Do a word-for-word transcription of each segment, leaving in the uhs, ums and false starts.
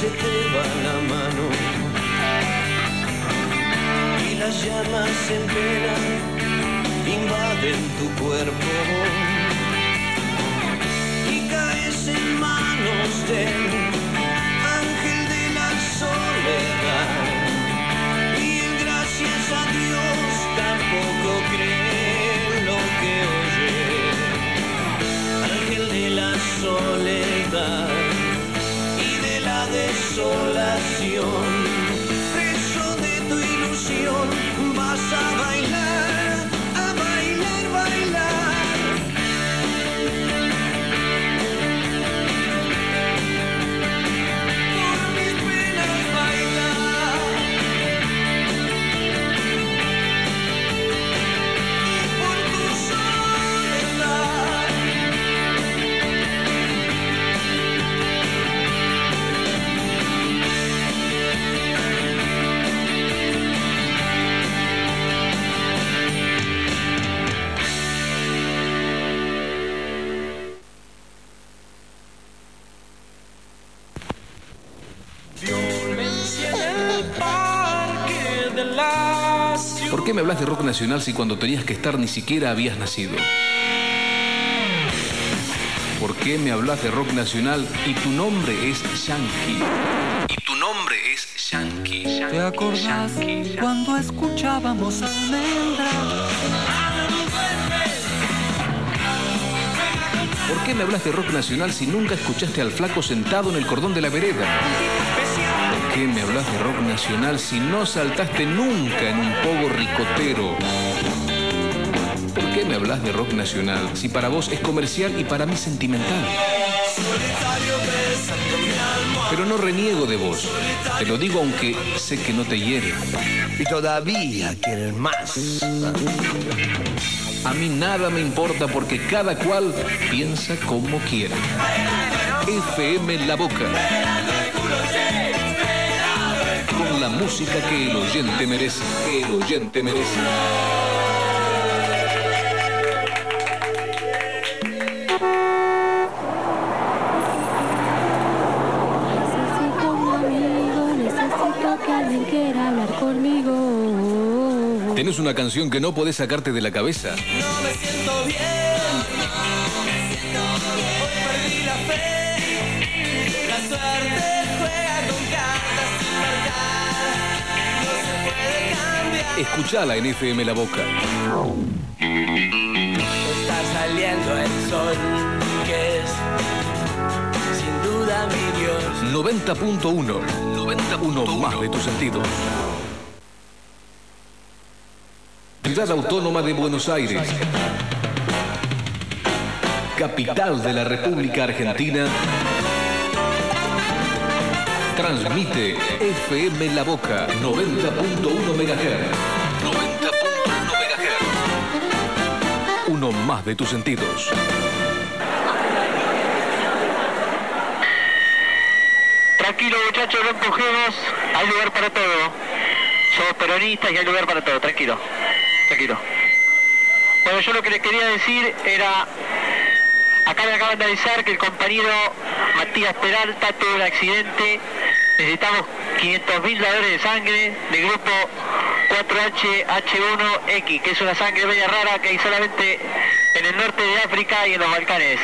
se te va la mano y las llamas en pena invaden tu cuerpo y caes en manos del ángel de la soledad y el gracias a Dios tampoco cree lo que oye. Ángel de la soledad y de la desolación, preso de tu ilusión, vas a bailar, a bailar, bailar. Por mis penas bailar. Y por tu soledad. ¿Por qué me hablas de rock nacional si cuando tenías que estar ni siquiera habías nacido? ¿Por qué me hablas de rock nacional y tu nombre es Yankee? Y tu nombre es Yankee. Yankee ¿Te acordás Yankee, Yankee. cuando escuchábamos Almendra? ¿Por qué me hablas de rock nacional si nunca escuchaste al flaco sentado en el cordón de la vereda? ¿Por qué me hablas de rock nacional si no saltaste nunca en un pogo ricotero? ¿Por qué me hablas de rock nacional si para vos es comercial y para mí sentimental? Pero no reniego de vos, te lo digo aunque sé que no te hiere. Y todavía quieren más. A mí nada me importa porque cada cual piensa como quiere. F M La Boca. Con la música que el oyente merece. Que el oyente merece. Necesito un amigo, necesito que alguien quiera hablar conmigo. ¿Tenés una canción que no podés sacarte de la cabeza? No me siento bien, hoy perdí la fe, la suerte juega con cartas sin marcar, no se puede cambiar. Escuchala en F M La Boca. Está saliendo el sol, que es sin duda mi Dios. noventa punto uno. noventa punto uno más de tus sentidos. Ciudad Autónoma de Buenos Aires, capital de la República Argentina, transmite F M La Boca noventa punto uno megahertz. noventa punto uno megahertz. Uno más de tus sentidos. Tranquilo muchachos, no empujemos, hay lugar para todo. Somos peronistas y hay lugar para todo, tranquilo. Tranquilo. Bueno, yo lo que les quería decir era, acá me acaban de avisar que el compañero Matías Peralta tuvo un accidente, necesitamos quinientos mil dadores de sangre del grupo cuatro H H uno X, que es una sangre media rara que hay solamente en el norte de África y en los Balcanes.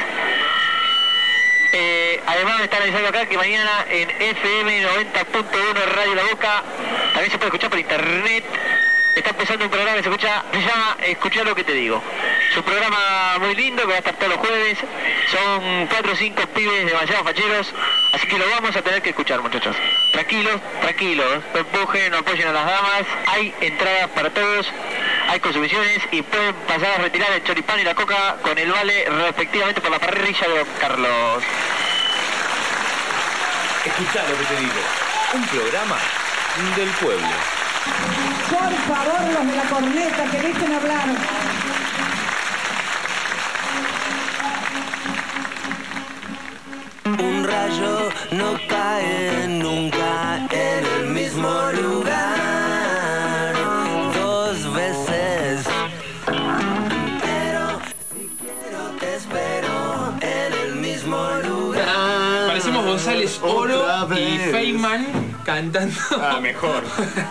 Eh, además me están avisando acá que mañana en F M noventa punto uno Radio La Boca también se puede escuchar por internet. Está empezando un programa que se escucha, se llama Escuchar lo que te digo. Es un programa muy lindo que va a estar todos los jueves. Son cuatro o cinco pibes demasiado facheros, así que lo vamos a tener que escuchar, muchachos. Tranquilos, tranquilos, no empujen, no apoyen a las damas. Hay entradas para todos, hay consumiciones y pueden pasar a retirar el choripán y la coca con el vale respectivamente por la parrilla de Don Carlos. Escuchá lo que te digo. Un programa del pueblo. Por favor, los de la corneta, que dejen hablar. Un rayo no cae nunca en el mismo lugar dos veces. Pero si quiero te espero en el mismo lugar. Parecemos González Oro Otra y vez. Feynman cantando. Ah, mejor.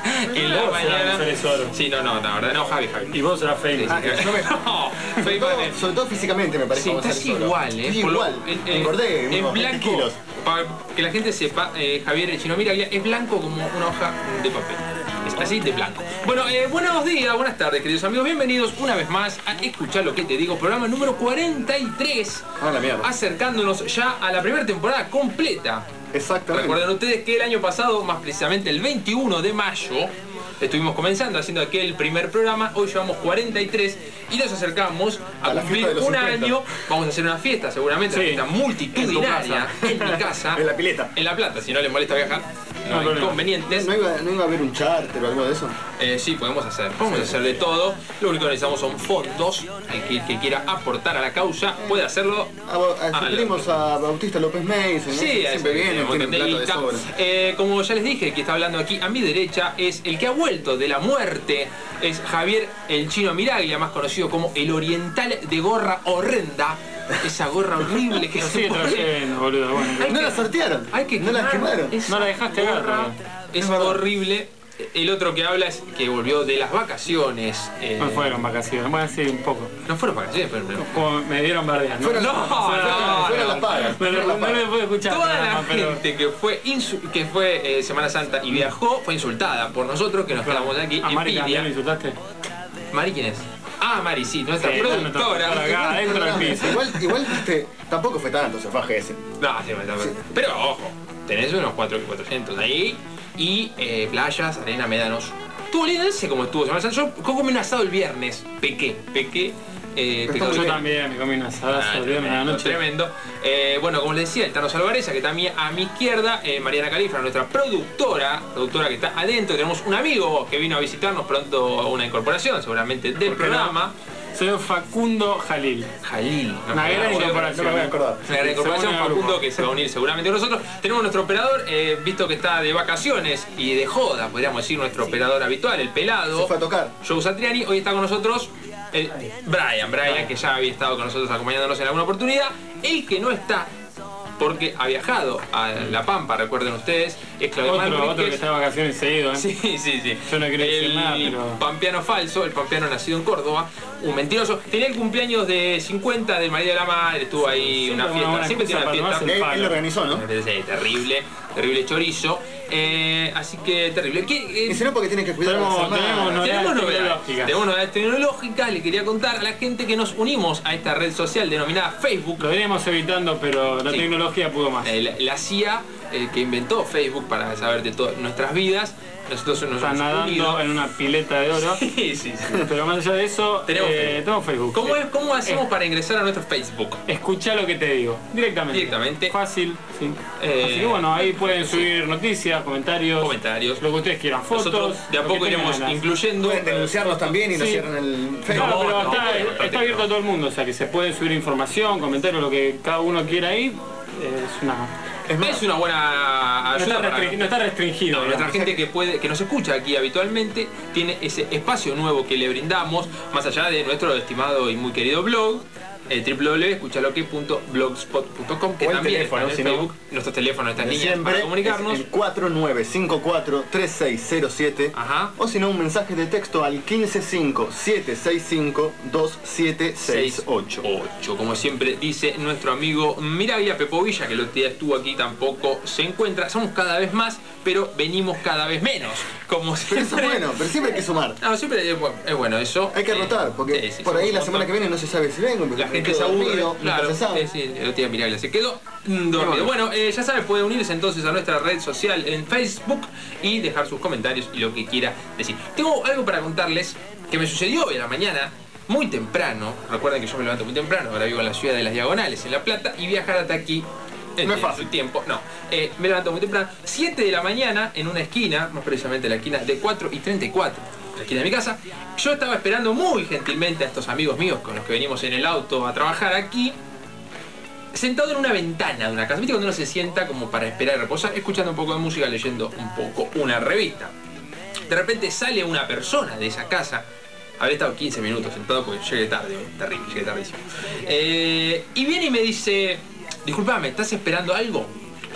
En la Vos mañana. serás Oro. Sí, no, no, la verdad, no, Javi, Javi. Y vos serás Feynman. Ah, yo me- No, Sobre todo, Feynman es- sobre todo físicamente me parece. Sí, como estás Gonzalo Soro. igual, ¿eh? Sí, Por lo- igual. en- Me en- engordé en unos veinte blanco, kilos. para que la gente sepa, eh, Javier el Chino Miraglia es blanco como una hoja de papel. Es así de blanco. Bueno, eh, buenos días, buenas tardes, queridos amigos. Bienvenidos una vez más a Escuchar lo que te digo, programa número cuarenta y tres. Ah, la mierda. Acercándonos ya a la primera temporada completa. Exactamente. Recuerden ustedes que el año pasado, más precisamente el veintiuno de mayo, estuvimos comenzando haciendo aquel primer programa. Hoy llevamos cuarenta y tres y nos acercamos a, A la cumplir fiesta de los un cincuenta. año. Vamos a hacer una fiesta, seguramente, Sí. una fiesta multitudinaria en, mi casa. En la pileta. En La Plata, si no les molesta viajar, no, No hay problema. inconvenientes. ¿No iba, ¿No iba a haber un charter o algo de eso? Eh, sí, podemos hacer, podemos hacer de todo. Lo único que necesitamos son fondos. El que, el que quiera aportar a la causa puede hacerlo. Ah, bo- ah, Ah, sugerimos lo- a Bautista López Mason, ¿no? Sí, Siempre viene, un tiene montón de plata de guita. sobra. Eh, como ya les dije, que está hablando aquí a mi derecha es el que ha vuelto de la muerte. Es Javier el Chino Miraglia, más conocido como el oriental de gorra horrenda. Esa gorra horrible que Lo se sigue pone. trayendo, boludo. Bueno. Hay No que- la sortearon. Hay que No la quemar quemaron. esa No la dejaste gorra. agarrar. Es Es verdad. horrible. El otro que habla es que volvió de las vacaciones. eh, No fueron vacaciones, bueno, sí, un poco. No fueron vacaciones, pero... pero- Como me dieron bardear, ¿no? Fueron, No, fueron- no, fueron no. las pagas. No, fueron no, las no le pagas. puedo escuchar Toda nada la más, pero... gente que fue insu- que fue eh, Semana Santa y viajó fue insultada por nosotros que nos quedamos aquí ¿A en Mari también Pilia. lo insultaste? Mari, ¿quién es? Ah, Mari, sí, nuestra Sí, productora. nuestra- acá, adentro del piso. Igual, igual viste, tampoco fue tanto, se fue a G S. No, sí, me está- pero ojo, tenés unos cuatro cuatrocientos ahí y eh, playas, arena, médanos. Estuvo lindo, no sé cómo estuvo Semana Santa. Yo comí un asado el viernes, pequé, pequé. Eh, Pero pecado está Yo de- también me comí una asada Ah, el viernes a la tremendo, noche. tremendo. Eh, bueno, como les decía, el Tano Salvareza, que también a mi izquierda, eh, Mariana Califra, nuestra productora, productora que está adentro. Tenemos un amigo que vino a visitarnos pronto, una incorporación seguramente del ¿Por qué no? programa. Soy Facundo Jalil. Jalil. ¿no? Una gran Yo- incorporación. No me voy a acordar. Una gran incorporación, Se une al Facundo, grupo. que se va a unir seguramente con nosotros. Tenemos nuestro operador, eh, visto que está de vacaciones y de joda, podríamos decir, nuestro operador habitual, el pelado. Se fue a tocar. Joe Satriani. Hoy está con nosotros el Brian, Brian, que ya había estado con nosotros acompañándonos en alguna oportunidad. El que no está, porque ha viajado a La Pampa, recuerden ustedes, es Claudio Otro, otro que Manríquez. está de vacaciones seguido, ¿eh? Sí, sí, sí. Yo no quiero decir el nada, pero- pampeano falso, el pampeano nacido en Córdoba, un mentiroso. Tenía el cumpleaños de cincuenta de María de la Madre, estuvo ahí Siempre una una fiesta, buena siempre tiene una excusa para fiesta. Él, palo. él lo organizó, ¿no? Sí, terrible, terrible chorizo. Eh, así que terrible. ¿Qué, eh, Y si no, porque tiene que cuidar a las Tenemos- hermanas. tenemos novedades tenemos novedades, tecnológicas. tenemos novedades tecnológicas. Le quería contar a la gente que nos unimos a esta red social denominada Facebook. Lo veníamos evitando, pero la Sí. tecnología pudo más. Eh, la, la C I A, eh, que inventó Facebook para saber de todas nuestras vidas. Nosotros nos Está hemos nadando unido. en una pileta de oro. Sí, sí, sí. Pero más allá de eso, Tenemos eh, Facebook. tenemos Facebook. ¿Cómo, Sí. es, ¿Cómo hacemos Eh, para ingresar a nuestro Facebook? Escuchá lo que te digo. Directamente. Directamente. Fácil, sí. Eh, Así que bueno, ahí pueden subir noticias, comentarios. Comentarios. Lo que ustedes quieran. Fotos. Nosotros de a lo que poco tengan iremos ganas. incluyendo. Pueden denunciarnos también y nos Sí. cierran el No, Facebook. No, pero no, está, no, no, está abierto a todo el mundo, o sea que se puede subir información, comentarios, lo que cada uno quiera ahí. eh, es una. Es más, Es una buena No ayuda está, para- restri- no está restringido. No, nuestra digamos. gente que puede, que nos escucha aquí habitualmente, tiene ese espacio nuevo que le brindamos, más allá de nuestro estimado y muy querido blog, eh, w w w punto escuchaloque punto blogspot punto com, que O el también teléfono, está en si no, Facebook, nuestros teléfonos, nuestras de líneas siempre para comunicarnos. es el cuatro nueve cinco cuatro tres seis cero siete. Ajá. O si no, un mensaje de texto al quince cinco siete seis cinco dos siete seis ocho. ocho. Como siempre dice nuestro amigo Miraglia Pepovilla, que el otro día estuvo aquí, tampoco se encuentra. Somos cada vez más, pero venimos cada vez menos. Como Pero eso siempre. es bueno, pero siempre hay que sumar. No, siempre es bueno, es bueno eso. Hay que Eh, rotar, porque sí, sí, por somos ahí un la semana montón. que viene no se sabe si vengo, porque La me gente quedo se aburre, dormido, claro, nunca se sabe. sí, sí, el otro día Miraglia se quedó mm, dormido. Bueno, eh, ya sabe, puede unirse entonces a nuestra red social en Facebook y dejar sus comentarios y lo que quiera decir. Tengo algo para contarles que me sucedió hoy a la mañana, muy temprano. Recuerden que yo me levanto muy temprano, ahora vivo en la ciudad de Las Diagonales, en La Plata, y viajar hasta aquí eh, No es tiene fácil. su tiempo. No, eh, me levanto muy temprano, siete de la mañana, en una esquina, más precisamente la esquina de cuatro y treinta y cuatro. La esquina de mi casa. Yo estaba esperando muy gentilmente a estos amigos míos con los que venimos en el auto a trabajar aquí, sentado en una ventana de una casa. ¿Viste cuando uno se sienta como para esperar y reposar, escuchando un poco de música, leyendo un poco una revista? De repente sale una persona de esa casa. Habré estado quince minutos sentado porque llegué tarde, terrible, llegué tardísimo. Eh, y viene y me dice, disculpame, ¿estás esperando algo?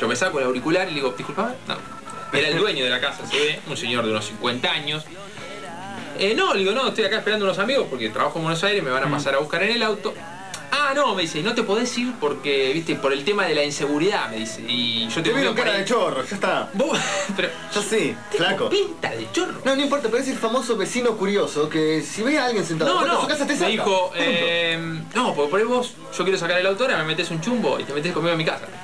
Yo me saco el auricular y le digo, disculpame, no. Era el dueño de la casa, se ve, un señor de unos cincuenta años. Eh, no, le digo, no, estoy acá esperando a unos amigos porque trabajo en Buenos Aires, me van a pasar a buscar en el auto. Ah, no, me dice, no te podés ir porque, viste, por el tema de la inseguridad, me dice. Y yo te Te veo cara de chorro, ya está. ¿Vos? Pero ya sí, flaco. Pinta de chorro. No, no importa, pero es el famoso vecino curioso que si ve a alguien sentado no, en no, su casa te me saca. dijo, eh, no, porque por ahí vos, yo quiero sacar el auto ahora, me metes un chumbo y te metes conmigo en mi casa.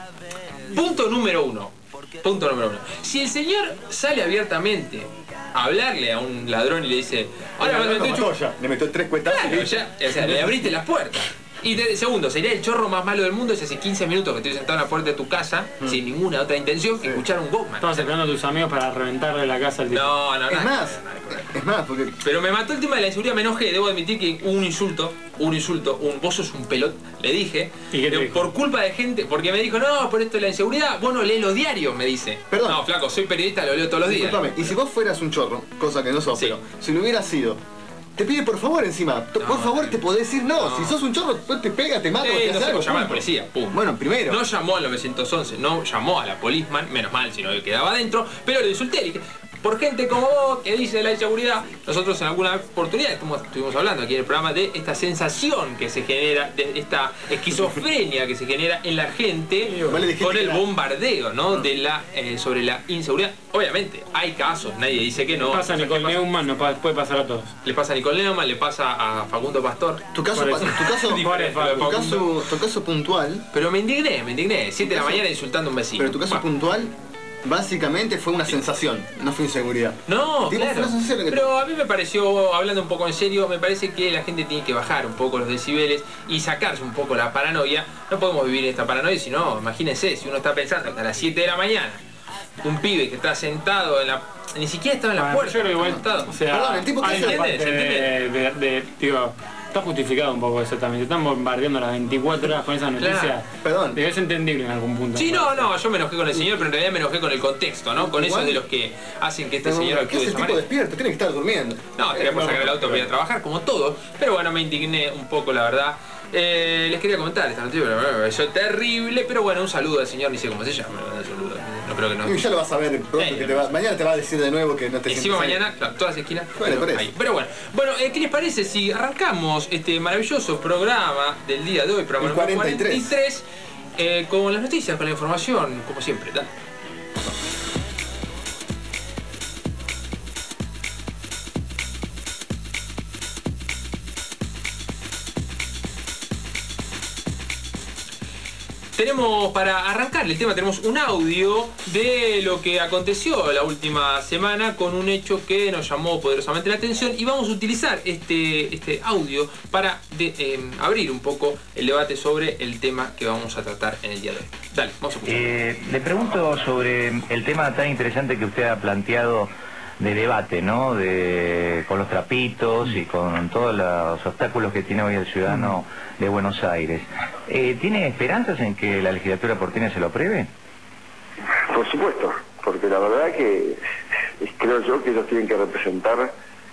Punto número uno. Punto número uno. Si el señor sale abiertamente a hablarle a un ladrón y le dice, ahora me meto un chumbo. Le metió tres cuetazos. Claro, ya, o sea, le abriste las puertas. Y de, segundo, sería el chorro más malo del mundo si hace quince minutos que estoy sentado en la puerta de tu casa mm. sin ninguna otra intención que escuchar un Walkman. Estabas esperando a tus amigos para reventarle la casa al tipo. No, no, no. Es más, es más, porque... Pero me mató el tema de la inseguridad, me enojé, debo admitir que un insulto, un insulto, un vos sos un pelot, le dije, ¿Y qué te eh, dijo? por culpa de gente, porque me dijo, no, por esto de la inseguridad, vos no lees los diarios, me dice. Perdón. No, flaco, soy periodista, lo leo todos los días. Disculpame, y si vos fueras un chorro, cosa que no sos, sí. pero si lo hubieras sido, te pide por favor encima. No, por favor te podés decir no. no. Si sos un chorro, te pega, te mata, eh, te no hace algo. Llamar a la policía, pum. Bueno, primero. No llamó al nueve once, no llamó a la policeman, menos mal si no le quedaba adentro, pero le insulté, le dije, por gente como vos que dice la inseguridad, nosotros en alguna oportunidad estuvimos, estuvimos hablando aquí en el programa de esta sensación que se genera, de esta esquizofrenia que se genera en la gente vale, con el bombardeo, ¿no? De la, eh, sobre la inseguridad. Obviamente, hay casos, nadie dice que no. Le pasa a Nicole Neumann, no puede pasar a todos. Le pasa a Nicole Neumann, le pasa a Facundo Pastor. Tu caso, tu caso, tu caso, tu caso puntual. Pero me indigné, me indigné. siete de la mañana insultando a un vecino. Pero tu caso bah. puntual. Básicamente fue una sensación, no fue inseguridad. No, tipo, claro. Que... Pero a mí me pareció, hablando un poco en serio, me parece que la gente tiene que bajar un poco los decibeles y sacarse un poco la paranoia. No podemos vivir esta paranoia, si no, imagínense, si uno está pensando que a las siete de la mañana, un pibe que está sentado en la... Ni siquiera estaba en la bueno, puerta. Yo creo igual, o sea, perdón, el tipo que hay se una parte de, de, de, digo, está justificado un poco eso también. Te están bombardeando las veinticuatro horas con esa noticia. Claro. Perdón. Es entendible en algún punto. Sí, no, no, yo me enojé con el señor, pero en realidad me enojé con el contexto, ¿no? Con esos de los que hacen que este no, señor actúe de esa tipo manera. despierto, tiene que estar durmiendo. No, tenía que sacar el auto para ir a trabajar, como todos. Pero bueno, me indigné un poco, la verdad. Eh, les quería comentar esta noticia, pero me pareció terrible. Pero bueno, un saludo al señor, ni sé cómo se llama. Un saludo, no creo que no. Y ya lo vas a ver pronto, eh, que te va, mañana te va a decir de nuevo que no te encima sientes mañana, claro, todas las esquinas. Bueno, pero, por eso. Ahí. Pero bueno, bueno eh, ¿qué les parece si arrancamos este maravilloso programa del día de hoy, programa número cuarenta y tres, eh, con las noticias, con la información, como siempre? Dale. Tenemos, para arrancar el tema, tenemos un audio de lo que aconteció la última semana con un hecho que nos llamó poderosamente la atención y vamos a utilizar este, este audio para de, eh, abrir un poco el debate sobre el tema que vamos a tratar en el día de hoy. Dale, vamos a escuchar. Eh, le pregunto sobre el tema tan interesante que usted ha planteado de debate, ¿no? De, con los trapitos y con todos los obstáculos que tiene hoy el ciudadano de Buenos Aires. Eh, ¿Tiene esperanzas en que la legislatura porteña se lo apruebe? Por supuesto, porque la verdad que creo yo que ellos tienen que representar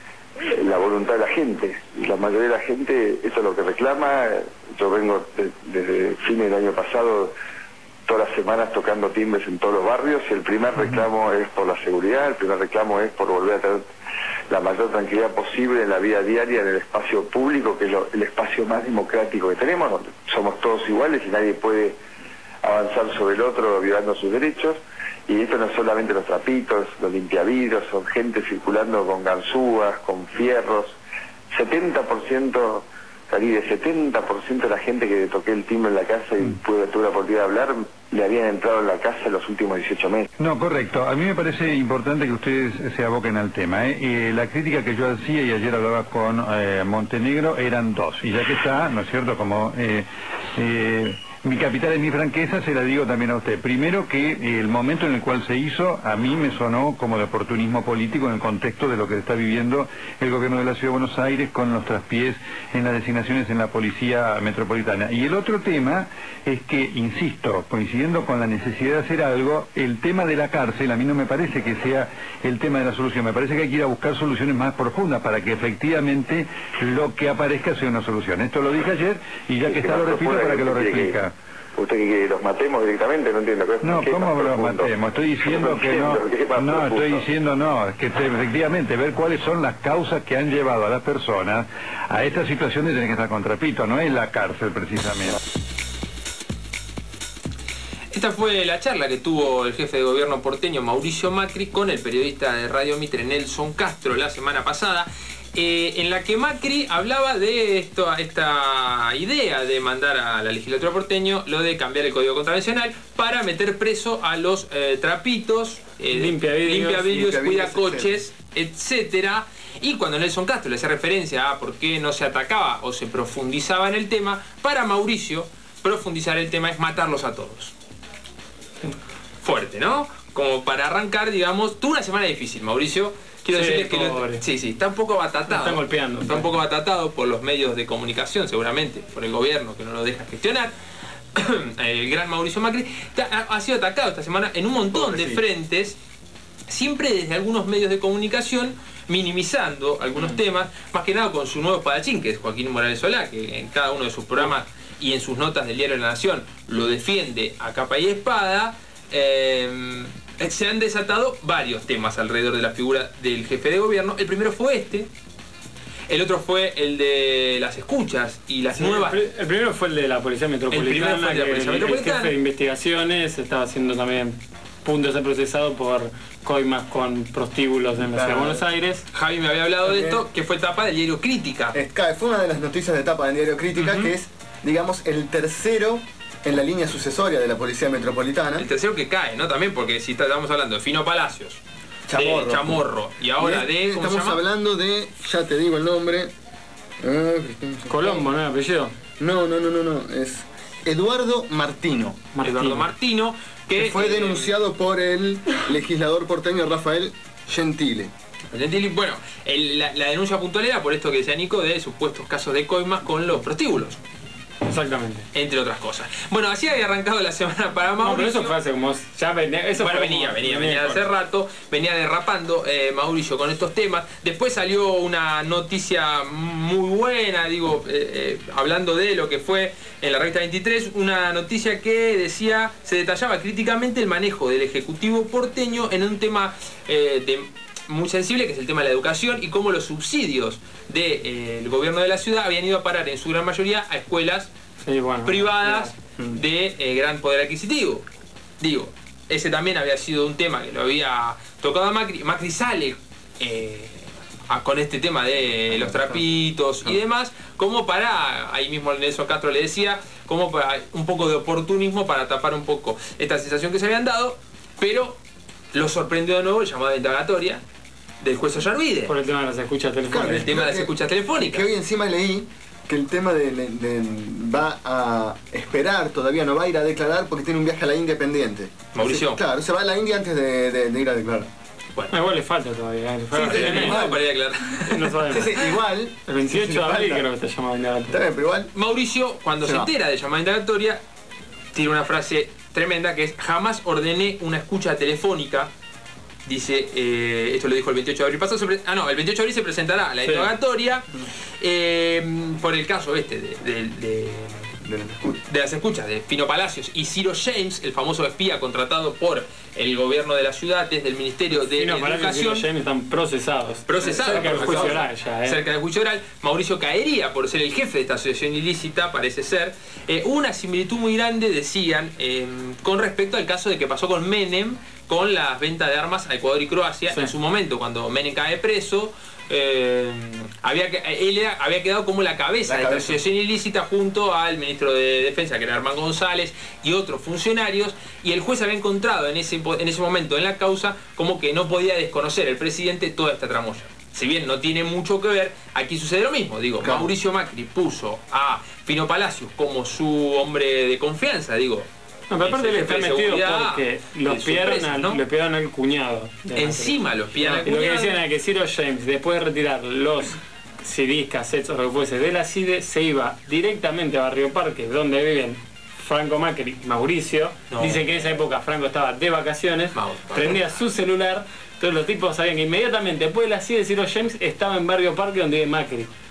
la voluntad de la gente. Y la mayoría de la gente, eso es lo que reclama. Yo vengo de, desde fines del año pasado todas las semanas tocando timbres en todos los barrios y el primer reclamo es por la seguridad, el primer reclamo es por volver a tener la mayor tranquilidad posible en la vida diaria, en el espacio público, que es lo, el espacio más democrático que tenemos, donde somos todos iguales y nadie puede avanzar sobre el otro violando sus derechos. Y esto no es solamente los trapitos, los limpiavidrios, son gente circulando con ganzúas, con fierros. setenta por ciento, salí de setenta por ciento de la gente que toqué el timbre en la casa y pude, tuve la oportunidad de hablar, le habían entrado en la casa en los últimos dieciocho meses. No, correcto. A mí me parece importante que ustedes se aboquen al tema. ¿eh? Eh, la crítica que yo hacía, y ayer hablaba con eh, Montenegro, eran dos. Y ya que está, ¿no es cierto?, como... Eh, eh, mi capital es mi franqueza, se la digo también a usted. Primero que el momento en el cual se hizo, a mí me sonó como de oportunismo político en el contexto de lo que está viviendo el gobierno de la Ciudad de Buenos Aires con los traspiés en las designaciones en la Policía Metropolitana. Y el otro tema es que, insisto, coincidiendo con la necesidad de hacer algo, el tema de la cárcel a mí no me parece que sea el tema de la solución. Me parece que hay que ir a buscar soluciones más profundas para que efectivamente lo que aparezca sea una solución. Esto lo dije ayer y ya que está lo repito para que lo replica. ¿Usted que quiere, los matemos directamente? No entiendo. No, ¿Qué ¿cómo más los profundo? matemos? Estoy diciendo No que entiendo, ¿qué más no. No, profundo? estoy diciendo no. Es que te- efectivamente ver cuáles son las causas que han llevado a las personas a esta situación de tener que estar con trapito. No es la cárcel, precisamente. Esta fue la charla que tuvo el jefe de gobierno porteño Mauricio Macri con el periodista de Radio Mitre Nelson Castro la semana pasada, eh, en la que Macri hablaba de esto, esta idea de mandar a la legislatura porteño lo de cambiar el código contravencional para meter preso a los eh, trapitos, eh, Limpia vidrios, limpia vidrios, limpia cuida vidrios, coches, etcétera. Y cuando Nelson Castro le hacía referencia a por qué no se atacaba o se profundizaba en el tema, para Mauricio profundizar el tema es matarlos a todos. Fuerte, ¿no? Como para arrancar, digamos, tuvo una semana difícil, Mauricio. Quiero Sí, decirles que lo- pobre. sí, sí, está un poco abatatado. Lo están golpeando. Está un poco abatatado por los medios de comunicación, seguramente, por el gobierno que no lo deja gestionar. El gran Mauricio Macri está- ha, ha sido atacado esta semana en un montón de frentes, siempre desde algunos medios de comunicación, minimizando algunos temas, más que nada con su nuevo espadachín, que es Joaquín Morales Solá, que en cada uno de sus programas y en sus notas del diario La Nación lo defiende a capa y espada. Eh, se han desatado varios temas alrededor de la figura del jefe de gobierno. El primero fue este, el otro fue el de las escuchas y las Sí, nuevas... el, pri- el primero fue el de la Policía Metropolitana, El primero fue el de la que Policía el- Metropolitana. el jefe de investigaciones estaba siendo también punto de ser procesado por coimas con prostíbulos en la ciudad de Buenos Aires. Javi me había hablado de esto, que fue tapa del diario Crítica. Es- claro, fue una de las noticias de tapa del diario Crítica, Ujú. que es, digamos, el tercero en la línea sucesoria de la Policía Metropolitana. El tercero que cae, ¿no? También porque si está- estamos hablando de Fino Palacios, Chamorro. de Chamorro y ahora Y de... ¿Cómo se estamos llama? hablando de, ya te digo el nombre. Ah, Colombo, ¿no? ¿Apellido? No, no, no, no, no. Es Eduardo Martino. Eduardo Martino, que, que fue eh, denunciado por el legislador porteño Rafael Gentile. Gentili, bueno, el- la, la denuncia puntual era por esto que decía Nico de supuestos casos de coimas con los prostíbulos, Exactamente. entre otras cosas. Bueno, así había arrancado la semana para No, pero Mauricio. eso fue hace como... Ya venía, eso Bueno, fue venía, como- venía, venía de hace rato, venía derrapando eh, Mauricio con estos temas. Después salió una noticia muy buena, digo, eh, eh, hablando de lo que fue en la revista veintitrés, una noticia que decía, se detallaba críticamente el manejo del Ejecutivo porteño en un tema eh, de, muy sensible, que es el tema de la educación, y cómo los subsidios del gobierno de la ciudad habían ido a parar en su gran mayoría a escuelas Sí, bueno, privadas Mm. de eh, gran poder adquisitivo. Digo, ese también había sido un tema que lo había tocado a Macri. Macri sale eh, a- con este tema de los trapitos y demás, como para, ahí mismo Nelson Castro le decía, como para un poco de oportunismo para tapar un poco esta sensación que se habían dado, pero lo sorprendió de nuevo el llamado de indagatoria del juez Ollarvide. Por el tema de las escuchas telefónicas. el tema de las escuchas telefónicas. Que hoy encima leí que el tema de, de- de- va a esperar, todavía no va a ir a declarar porque tiene un viaje a la India pendiente. Mauricio. Entonces, claro, se va a la India antes de, de- de ir a declarar. Ah, igual le falta todavía. ¿eh? Le falta- Sí, sí, sí, no, para ir a aclarar. No sabemos. Sí, sí, igual. El veintiocho de abril falta. creo que está llamado indagatoria. Está bien, pero igual. Mauricio, cuando Se se, va. entera de llamada indagatoria, tiene una frase tremenda que es: jamás ordené una escucha telefónica. Dice, eh, esto lo dijo el veintiocho de abril pasado. se pre- ah, no, el veintiocho de abril se presentará la Sí. indagatoria eh, por el caso este de, de- de- De las escuchas. de las escuchas de Pino Palacios y Ciro James, el famoso espía contratado por el gobierno de la ciudad desde el Ministerio de Fino Palacios y Educación. los James están procesados. Procesados, Cerca del juicio procesados. oral ya, ¿eh? Cerca del juicio oral, Mauricio caería por ser el jefe de esta asociación ilícita, parece ser. Eh, una similitud muy grande, decían, eh, con respecto al caso de que pasó con Menem, con las ventas de armas a Ecuador y Croacia. Sí. En su momento, cuando Menem cae preso, eh, había que, él era- había quedado como la cabeza La de esta cabeza. asociación ilícita junto al ministro de Defensa, que era Armán González, y otros funcionarios, y el juez había encontrado en ese, en ese momento en la causa como que no podía desconocer el presidente toda esta tramoya. Si bien no tiene mucho que ver, aquí sucede lo mismo. Digo, Claro. Mauricio Macri puso a Fino Palacios como su hombre de confianza, digo. No, pero aparte el él está jefe de metido seguridad porque de lo su espiaron, empresa, al, ¿no? lo espiaron al cuñado. de Macri. Encima lo espían al Y lo que cuñado. decían era que Ciro James, después de retirar los C Ds, cassettes o lo que fuese de la C I D E, se iba directamente a Barrio Parque, donde viven Franco Macri y Mauricio. No. Dicen que en esa época Franco estaba de vacaciones, Mau- prendía su celular, entonces los tipos sabían que inmediatamente después de la C I D E de Ciro James estaba en Barrio Parque donde vive Macri.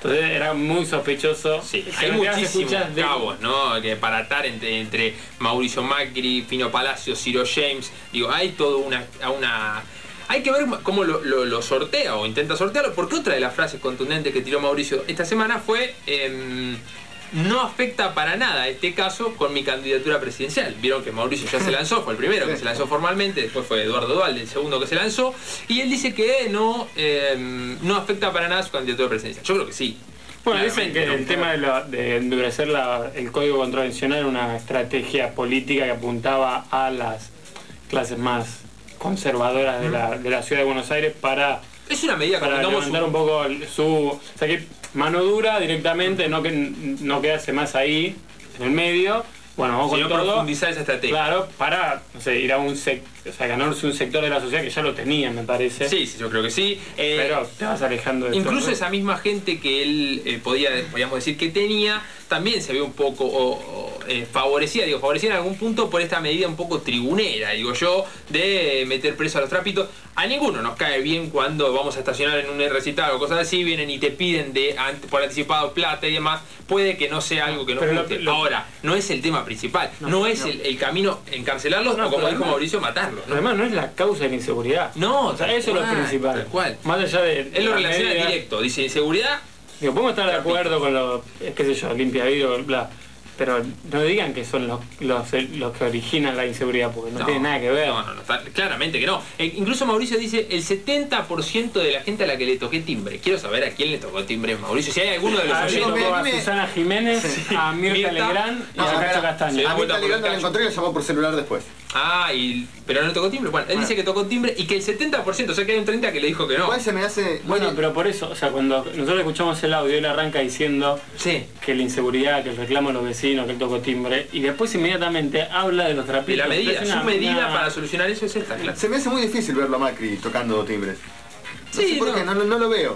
Entonces era muy sospechoso. Sí, que hay no te das muchísimos escuchas de- cabos, ¿no? Que para atar entre, entre Mauricio Macri, Pino Palacios, Ciro James. Digo, hay todo una... una hay que ver cómo lo, lo, lo sortea o intenta sortearlo, porque otra de las frases contundentes que tiró Mauricio esta semana fue... Eh, no afecta para nada este caso con mi candidatura presidencial. Vieron que Mauricio ya se lanzó, fue el primero que se lanzó formalmente, después fue Eduardo Duhalde el segundo que se lanzó, y él dice que no, eh, no afecta para nada su candidatura presidencial. Yo creo que sí. Bueno, dicen que ¿no? el tema de, la, de endurecer la, el código contravencional era una estrategia política que apuntaba a las clases más conservadoras de la, de la ciudad de Buenos Aires para, es una medida para levantar un poco su... O sea, que mano dura directamente, no que no quedarse más ahí en el medio. Bueno, vamos sino con todo. profundizar esa estrategia. Claro, para, no sé, ir a un sec, o sea, ganarse un sector de la sociedad que ya lo tenía, me parece. Sí, sí, yo creo que sí. Eh, Pero te vas alejando de Incluso esto, ¿no? esa misma gente que él eh, podía, podíamos decir que tenía, también se ve un poco o, o, eh, favorecida, digo, favorecida en algún punto por esta medida un poco tribunera, digo yo, de meter preso a los trapitos. A ninguno nos cae bien cuando vamos a estacionar en un recital o cosas así, vienen y te piden de por anticipado plata y demás. Puede que no sea algo que nos guste. Lo, lo, Ahora, no es el tema principal, no, no es no. El, el camino encarcelarlos no, o como dijo además, Mauricio, matarlos. ¿no? Además no es la causa de la inseguridad. No, o sea, eso cual, es lo principal. Tal cual. Más allá de... Él lo relaciona medida, directo, dice inseguridad. Digo, podemos estar de acuerdo con lo, qué sé yo, limpia vidrio, bla. Pero no digan que son los, los, los que originan la inseguridad, porque no, no tiene nada que ver. No, no, no, claramente que no. E incluso Mauricio dice el setenta por ciento de la gente a la que le toqué timbre. Quiero saber a quién le tocó timbre Mauricio. Si hay alguno de los ah, oyentes. A Susana Jiménez, sí. a Mirta, Mirta Legrand y no, a Cacho Castaño. A Mirta Legrand la encontré y la llamó por celular después. Ah, y, pero no le tocó timbre. Bueno, él bueno. dice que tocó timbre y que el setenta por ciento, o sea que hay un treinta por ciento que le dijo que no. Igual se me hace... Bueno, pero por eso, o sea, cuando nosotros escuchamos el audio, él arranca diciendo sí. que la inseguridad, que el reclamo de los vecinos, que él tocó timbre, y después inmediatamente habla de los trapitos. Y la medida, una, su medida una... para solucionar eso es esta, claro. Se me hace muy difícil verlo a Macri tocando timbres. No sí, sé por no. qué, no, no lo veo.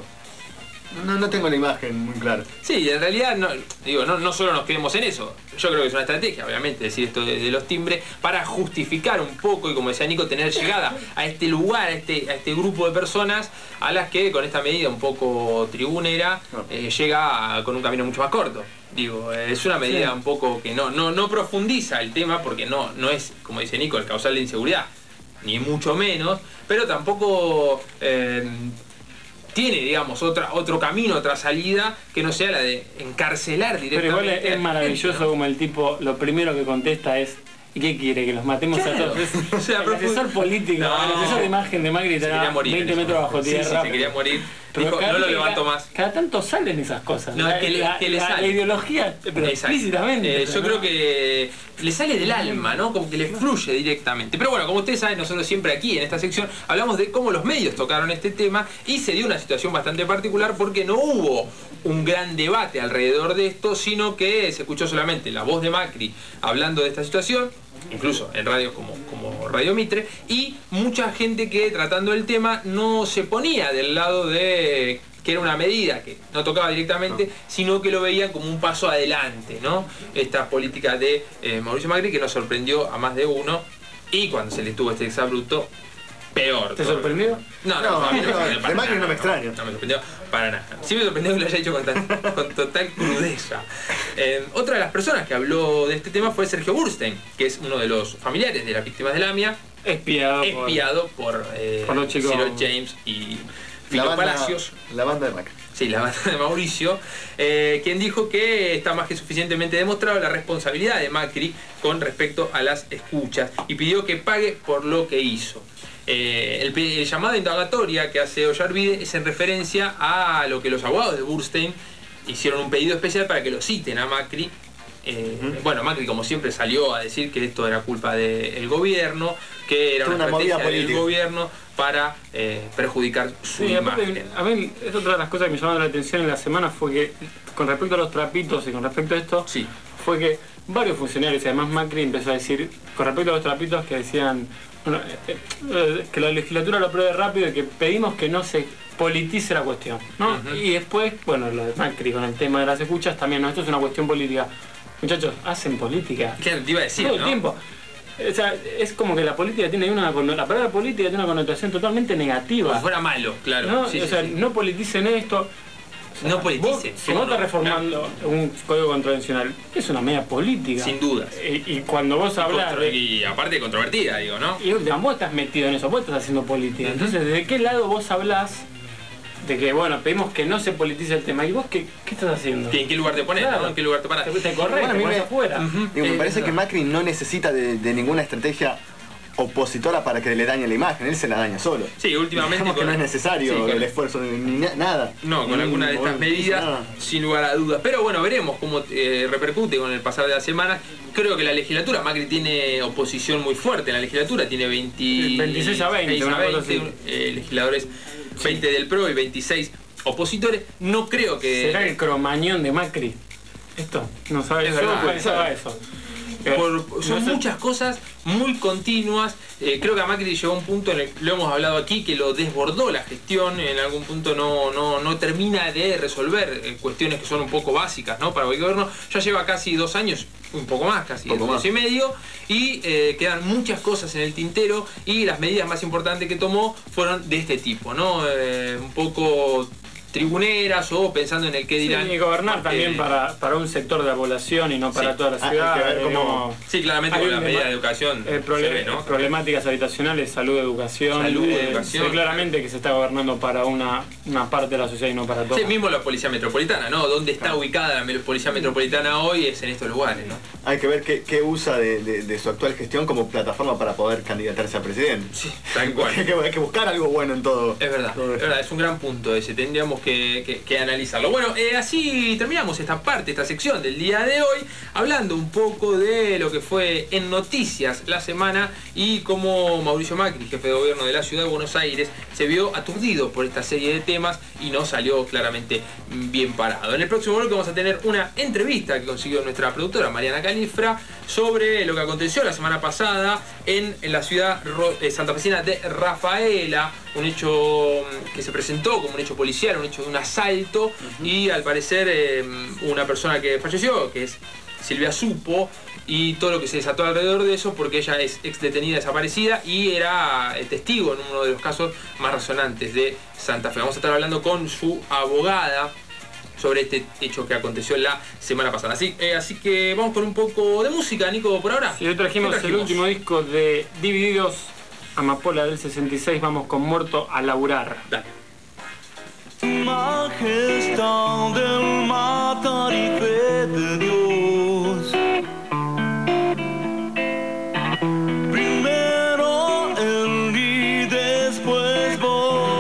No, no tengo la imagen muy clara. Sí, en realidad no, digo, no, no solo nos quedemos en eso. Yo creo que es una estrategia, obviamente, decir esto de, de los timbres para justificar un poco y, como decía Nico, tener llegada a este lugar, a este, a este grupo de personas a las que con esta medida un poco tribunera eh, llega a, con un camino mucho más corto. Digo, es una medida sí. un poco que no, no, no profundiza el tema porque no, no es, como dice Nico, el causal de inseguridad, ni mucho menos, pero tampoco... Eh, tiene, digamos, otra, otro camino, otra salida que no sea la de encarcelar directamente. Pero igual es maravilloso, ¿no? Como el tipo, lo primero que contesta es ¿y qué quiere? ¿Que los matemos claro. a todos? O sea, el asesor político, no. el asesor de imagen de Macri estará veinte metros bajo tierra. Sí, sí, se quería morir. Dijo, no lo levanto cada, más. Cada tanto salen esas cosas. No, la, que le, la, que le la, sale. La ideología, pero explícitamente. Eh, yo ¿no? creo que le sale del alma, ¿no? Como que le fluye directamente. Pero bueno, como ustedes saben, nosotros siempre aquí en esta sección hablamos de cómo los medios tocaron este tema y se dio una situación bastante particular porque no hubo un gran debate alrededor de esto, sino que se escuchó solamente la voz de Macri hablando de esta situación, incluso en radios como, como Radio Mitre, y mucha gente que tratando el tema no se ponía del lado de que era una medida que no tocaba directamente, no. sino que lo veían como un paso adelante, ¿no? Esta política de eh, Mauricio Macri que nos sorprendió a más de uno, y cuando se le tuvo este exabrupto, peor. ¿Te sorprendió? No, no, no, no, a mí no, no, me sorprendió de Macri no me extraña. No, no me sorprendió para nada. Sí me sorprendió que lo haya hecho con, tan, con total crudeza. Eh, otra de las personas que habló de este tema fue Sergio Burstein, que es uno de los familiares de las víctimas de la AMIA, espiado, espiado por, por eh, por los chicos Ciro James y Filo la banda, Palacios. La banda de Macri. Sí, la banda de Mauricio, eh, quien dijo que está más que suficientemente demostrado la responsabilidad de Macri con respecto a las escuchas y pidió que pague por lo que hizo. Eh, el, el llamado de indagatoria que hace Ollarvide es en referencia a lo que los abogados de Burstein hicieron un pedido especial para que lo citen a Macri. Eh, uh-huh. Bueno, Macri como siempre salió a decir que esto era culpa del gobierno, que era una, una estrategia del gobierno para eh, perjudicar su sí, imagen. A mí es otra de las cosas que me llamaron la atención en la semana fue que con respecto a los trapitos y con respecto a esto, sí. fue que varios funcionarios y además Macri empezó a decir con respecto a los trapitos que decían bueno, eh, eh, que la legislatura lo apruebe rápido y que pedimos que no se politice la cuestión, ¿no? Uh-huh. Y después, bueno, lo de Macri con el tema de las escuchas también, ¿no? Esto es una cuestión política. Muchachos, hacen política. ¿Qué te iba a decir, todo el ¿no? tiempo. O sea, es como que la política tiene una la palabra política tiene una connotación totalmente negativa. Como si fuera malo, claro. ¿No? Sí, o sí, sea, sí. no politicen esto. No politice. Si vos estás reformando un código contravencional, es una medida política. Sin dudas. Y, y cuando vos hablas y, de... y aparte controvertida, digo, ¿no? Y digamos, vos estás metido en eso, vos estás haciendo política. Uh-huh. Entonces, ¿de qué lado vos hablás de que, bueno, pedimos que no se politice el tema? ¿Y vos qué, qué estás haciendo? ¿En qué lugar te pones? Claro. ¿no? ¿En qué lugar te paras? Te, te corres, Bueno, a te mí pones me- afuera. Uh-huh. Digo, me Eh, parece es que verdad. Macri no necesita de, de ninguna estrategia opositora para que le dañe la imagen, él se la daña solo. Sí, últimamente Digamos que con- no es necesario sí, con- el esfuerzo ni na- nada. No, con Ni alguna de un- estas medidas, nada. sin lugar a dudas. Pero bueno, veremos cómo eh, repercute con el pasar de las semanas. Creo que la legislatura, Macri tiene oposición muy fuerte en la legislatura, tiene veinte, veintiséis a veinte, una cosa así. eh, legisladores, veinte del P R O y veintiséis opositores. No creo que... ¿Será el cromañón de Macri? Esto, no sabes, Es yo verdad, pensaba eso. Eh, Por- son no sé- muchas cosas muy continuas. Eh, creo que a Macri llegó a un punto, en el, lo hemos hablado aquí, que lo desbordó la gestión. En algún punto no, no, no termina de resolver eh, cuestiones que son un poco básicas, ¿no? Para el gobierno. Ya lleva casi dos años, un poco más, casi Poco dos más. y medio. Y eh, quedan muchas cosas en el tintero. Y las medidas más importantes que tomó fueron de este tipo, ¿no? Eh, un poco tribuneras o pensando en el que dirán. Sí, y gobernar porque- también para, para un sector de la población y no para Sí. toda la Ah, ciudad. hay que ver cómo- digamos. Sí, claramente Hay con un la medida dema- de educación eh, se prole- ve, ¿no? Problemáticas habitacionales, salud, educación. Salud, eh, educación. se ve claramente que se está gobernando para una, una parte de la sociedad y no para todos. Sí, mismo la policía metropolitana, ¿no? ¿Dónde está ubicada la me- policía metropolitana hoy? Es en estos lugares, ¿no? Hay que ver qué, qué usa de, de- de su actual gestión como plataforma para poder candidatarse a presidente. Sí, tal cual. Hay que, hay que buscar algo bueno en todo. Es verdad, todo es esto. verdad, es un gran punto ese, tendríamos que, que- que analizarlo. Bueno, eh, así terminamos esta parte, esta sección del día de hoy, hablando un poco de lo que fue en noticias la semana y cómo Mauricio Macri, jefe de gobierno de la ciudad de Buenos Aires, se vio aturdido por esta serie de temas y no salió claramente bien parado. En el próximo bloque vamos a tener una entrevista que consiguió nuestra productora Mariana Califra sobre lo que aconteció la semana pasada en, en la ciudad ro- eh, santafesina de Rafaela, un hecho mm, que se presentó como un hecho policial, un hecho de un asalto y al parecer eh, una persona que falleció, que es Silvia Supo, y todo lo que se desató alrededor de eso porque ella es ex detenida desaparecida y era eh, testigo en uno de los casos más resonantes de Santa Fe. Vamos a estar hablando con su abogada sobre este hecho que aconteció la semana pasada. Así, eh, así que vamos con un poco de música, Nico, por ahora. Y hoy trajimos, ¿Qué el trajimos? último disco de Divididos, Amapola del sesenta y seis, vamos con Muerto a laburar. Dale. Majestad del matar y fe de Dios. Primero él y después vos.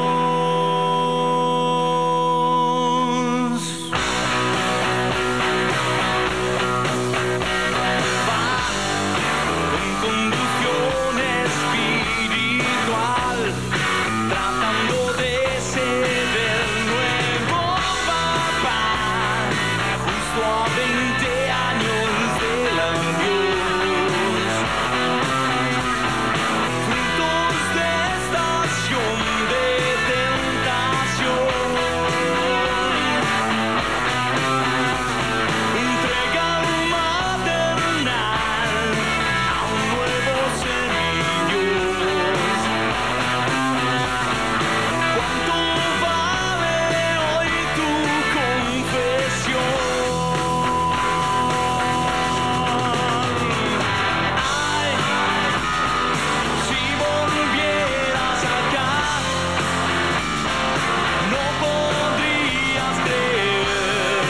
Va en conducción espiritual, tratando de ser el nuevo papá, justo a veinte años del adiós. Frutos de estación de tentación, entrega maternal a un nuevo semidios. ¿Cuánto vale hoy tu confesión? Ay, si volvieras acá, no podrías creer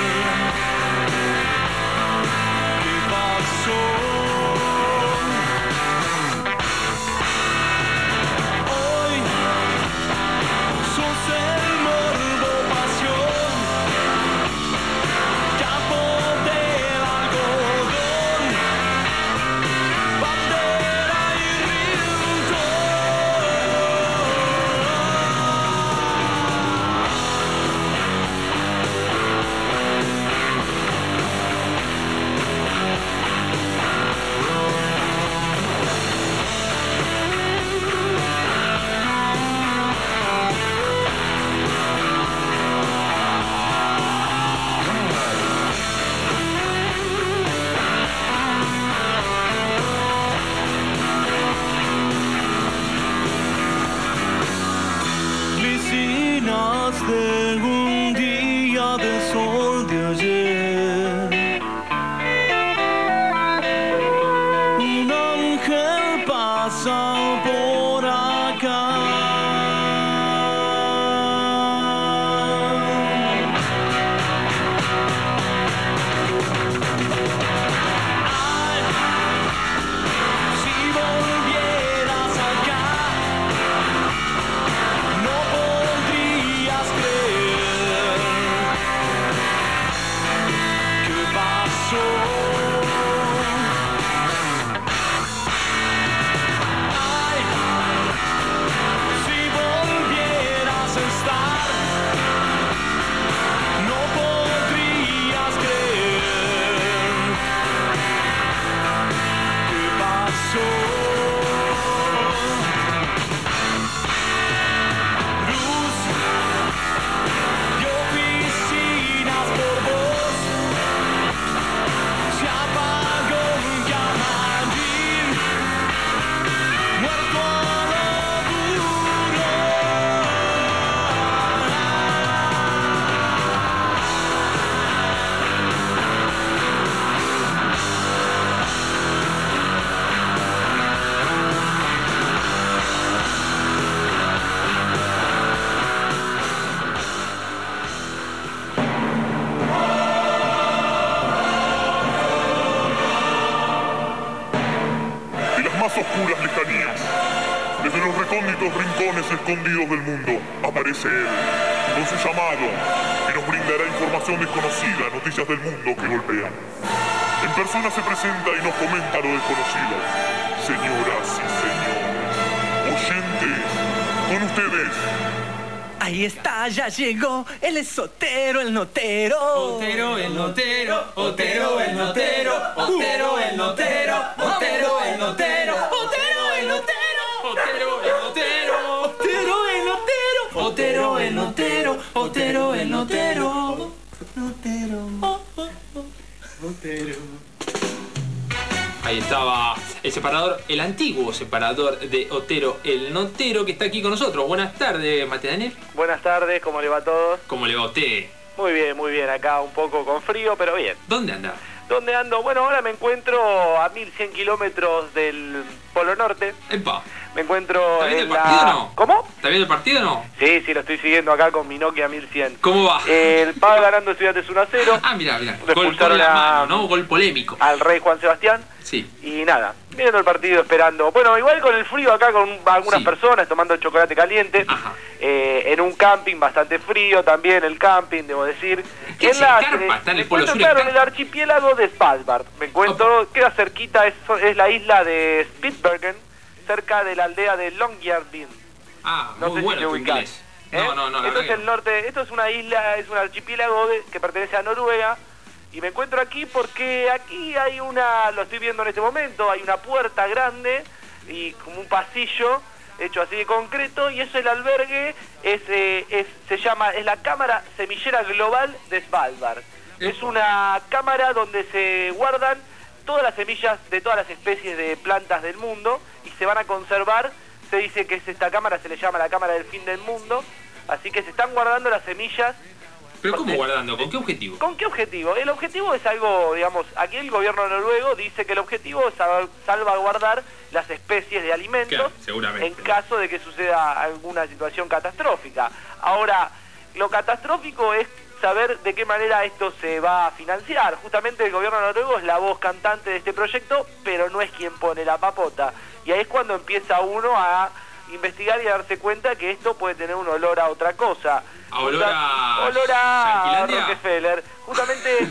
qué pasó. Hoy sos el morbo, pasión, campo del algodón, bandera y Licinas de un día. oscuras lejanías, desde los recónditos rincones escondidos del mundo, aparece él, con su llamado, que nos brindará información desconocida, noticias del mundo que golpean. En persona se presenta y nos comenta lo desconocido. Señoras y señores, oyentes, con ustedes. Ahí está, ya llegó, él es Otero el notero. Otero el notero, Otero el notero, Otero el notero, Otero el notero, Otero el notero, Otero el notero, Otero el notero, Otero el notero, Otero el notero, Notero, Otero. Ahí estaba el separador, el antiguo separador de Otero el notero, que está aquí con nosotros. Buenas tardes, Mate Daniel. Buenas tardes, ¿cómo le va a todos? ¿Cómo le va a usted? Muy bien, muy bien, acá un poco con frío, pero bien. ¿Dónde anda? ¿Dónde ando? Bueno, ahora me encuentro a mil cien kilómetros del Polo Norte. Epa. Me encuentro ¿Está viendo en el partido la... o no? ¿Cómo? ¿Está viendo el partido o no? Sí, sí, lo estoy siguiendo acá con mi Nokia mil cien. ¿Cómo va? Eh, el P A ganando Estudiantes uno a cero. Ah, mira, mira. Le Gol expulsaron por la a- mano, ¿no? Gol polémico. Al Rey Juan Sebastián. Sí. Y nada, viendo el partido, esperando. Bueno, igual con el frío acá, con algunas Sí. personas tomando chocolate caliente. Eh, en un camping bastante frío también, el camping, debo decir. ¿Qué es? la, Carpa, está en me el Polo encuentro, Sur, claro, en en el archipiélago de Svalbard. Me encuentro, queda cerquita, es, es la isla de Spitsbergen, cerca de la aldea de Longyearbyen. Ah, No muy sé bueno si te tu ubicás. inglés. ¿Eh? No, no, no, la Esto verdad es que el norte, esto es una isla, es un archipiélago de- que pertenece a Noruega. Y me encuentro aquí porque aquí hay una, lo estoy viendo en este momento, hay una puerta grande y como un pasillo hecho así de concreto, y eso el albergue es, eh, es se llama, es la Cámara Semillera Global de Svalbard. Es una cámara donde se guardan todas las semillas de todas las especies de plantas del mundo y se van a conservar. Se dice que es esta cámara, se le llama la Cámara del Fin del Mundo, así que se están guardando las semillas. ¿Pero cómo Eh, guardando? ¿Con qué objetivo? ¿Con qué objetivo? El objetivo es algo, digamos, aquí el gobierno noruego dice que el objetivo es sal- salvaguardar las especies de alimentos Claro, seguramente. en caso de que suceda alguna situación catastrófica. Ahora, lo catastrófico es saber de qué manera esto se va a financiar. Justamente el gobierno noruego es la voz cantante de este proyecto, pero no es quien pone la papota. Y ahí es cuando empieza uno a investigar y a darse cuenta que esto puede tener un olor a otra cosa. ¿A olor a Olor a Yanquilandia? Rockefeller. Justamente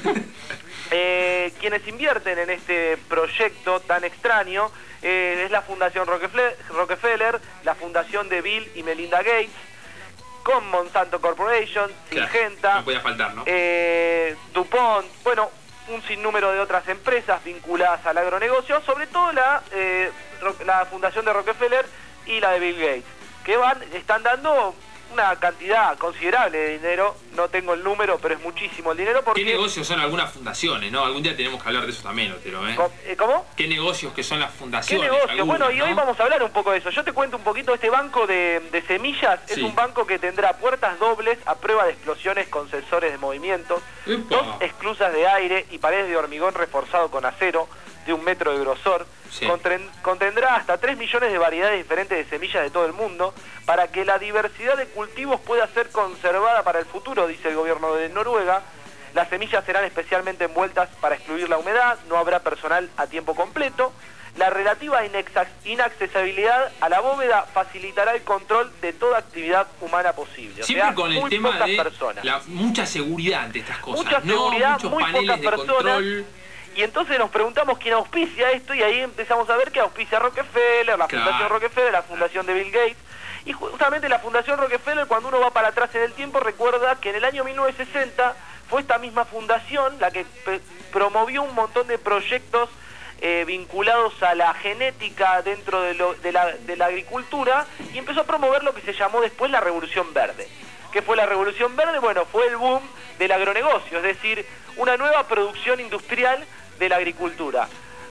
eh, quienes invierten en este proyecto tan extraño eh, es la Fundación Rockefeller, Rockefeller, la Fundación de Bill y Melinda Gates, con Monsanto Corporation, Claro, Syngenta, no podía faltar, ¿no? eh, DuPont, bueno, un sinnúmero de otras empresas vinculadas al agronegocio, sobre todo la, eh, Ro- la Fundación de Rockefeller y la de Bill Gates, que van, están dando una cantidad considerable de dinero, no tengo el número, pero es muchísimo el dinero porque... ¿Qué negocios son algunas fundaciones, no? Algún día tenemos que hablar de eso también, Otero, ¿eh? ¿Cómo? eh, ¿Cómo? ¿Qué negocios que son las ¿Qué fundaciones? negocio? algunas, Bueno, y hoy ¿no? vamos a hablar un poco de eso. Yo te cuento un poquito, este banco de, de semillas es Sí. un banco que tendrá puertas dobles a prueba de explosiones con sensores de movimiento, Epa. dos esclusas de aire y paredes de hormigón reforzado con acero, de un metro de grosor. Sí. Contren- contendrá hasta tres millones de variedades diferentes de semillas de todo el mundo para que la diversidad de cultivos pueda ser conservada para el futuro, dice el gobierno de Noruega. Las semillas serán especialmente envueltas para excluir la humedad, no habrá personal a tiempo completo. La relativa inexa- inaccesibilidad a la bóveda facilitará el control de toda actividad humana posible. O Siempre sea, con el muy tema pocas de personas. la, mucha seguridad ante estas cosas. Mucha ¿no? seguridad, Muchos muy paneles pocas de personas. control. Y entonces nos preguntamos quién auspicia esto y ahí empezamos a ver que auspicia Rockefeller, la Claro. Fundación Rockefeller, la Fundación de Bill Gates. Y justamente la Fundación Rockefeller, cuando uno va para atrás en el tiempo, recuerda que en el año mil novecientos sesenta fue esta misma fundación la que pe- promovió un montón de proyectos eh, vinculados a la genética dentro de, lo- de, la, de la agricultura y empezó a promover lo que se llamó después la Revolución Verde. ¿Qué fue la Revolución Verde? Bueno, fue el boom del agronegocio, es decir, una nueva producción industrial de la agricultura.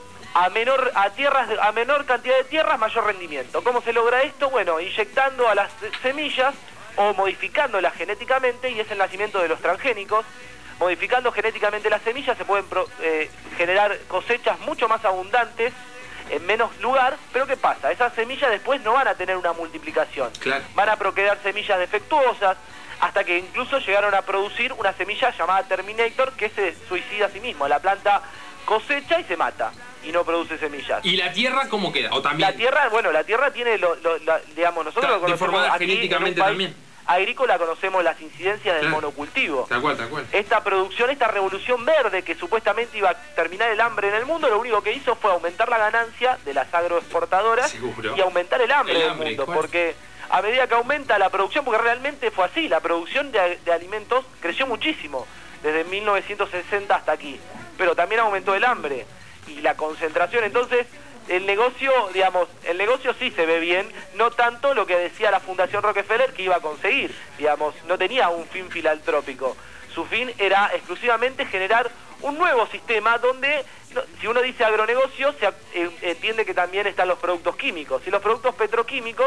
A menor, a tierras, a menor cantidad de tierras, mayor rendimiento. ¿Cómo se logra esto? Bueno, inyectando a las semillas o modificándolas genéticamente, y es el nacimiento de los transgénicos. Modificando genéticamente las semillas se pueden pro, eh, generar cosechas mucho más abundantes en menos lugar, pero ¿qué pasa? Esas semillas después no van a tener una multiplicación. Claro. Van a procrear semillas defectuosas, hasta que incluso llegaron a producir una semilla llamada Terminator que se suicida a sí mismo. La planta cosecha y se mata y no produce semillas. ¿Y la tierra cómo queda? ¿O también? La tierra, bueno, la tierra tiene, lo, lo- la- digamos, nosotros Está lo conocemos deformada aquí en un genéticamente país también. agrícola, conocemos las incidencias del Claro. monocultivo. Tal cual, tal cual. Esta producción, esta revolución verde que supuestamente iba a terminar el hambre en el mundo, lo único que hizo fue aumentar la ganancia de las agroexportadoras Seguro. y aumentar el hambre El del hambre, mundo, ¿cuál? porque a medida que aumenta la producción, porque realmente fue así, la producción de, de alimentos creció muchísimo desde mil novecientos sesenta hasta aquí, pero también aumentó el hambre y la concentración. Entonces el negocio, digamos, el negocio sí se ve bien, no tanto lo que decía la Fundación Rockefeller que iba a conseguir, digamos, no tenía un fin filantrópico. Su fin era exclusivamente generar un nuevo sistema donde, no, si uno dice agronegocio, se eh, entiende que también están los productos químicos. Y los productos petroquímicos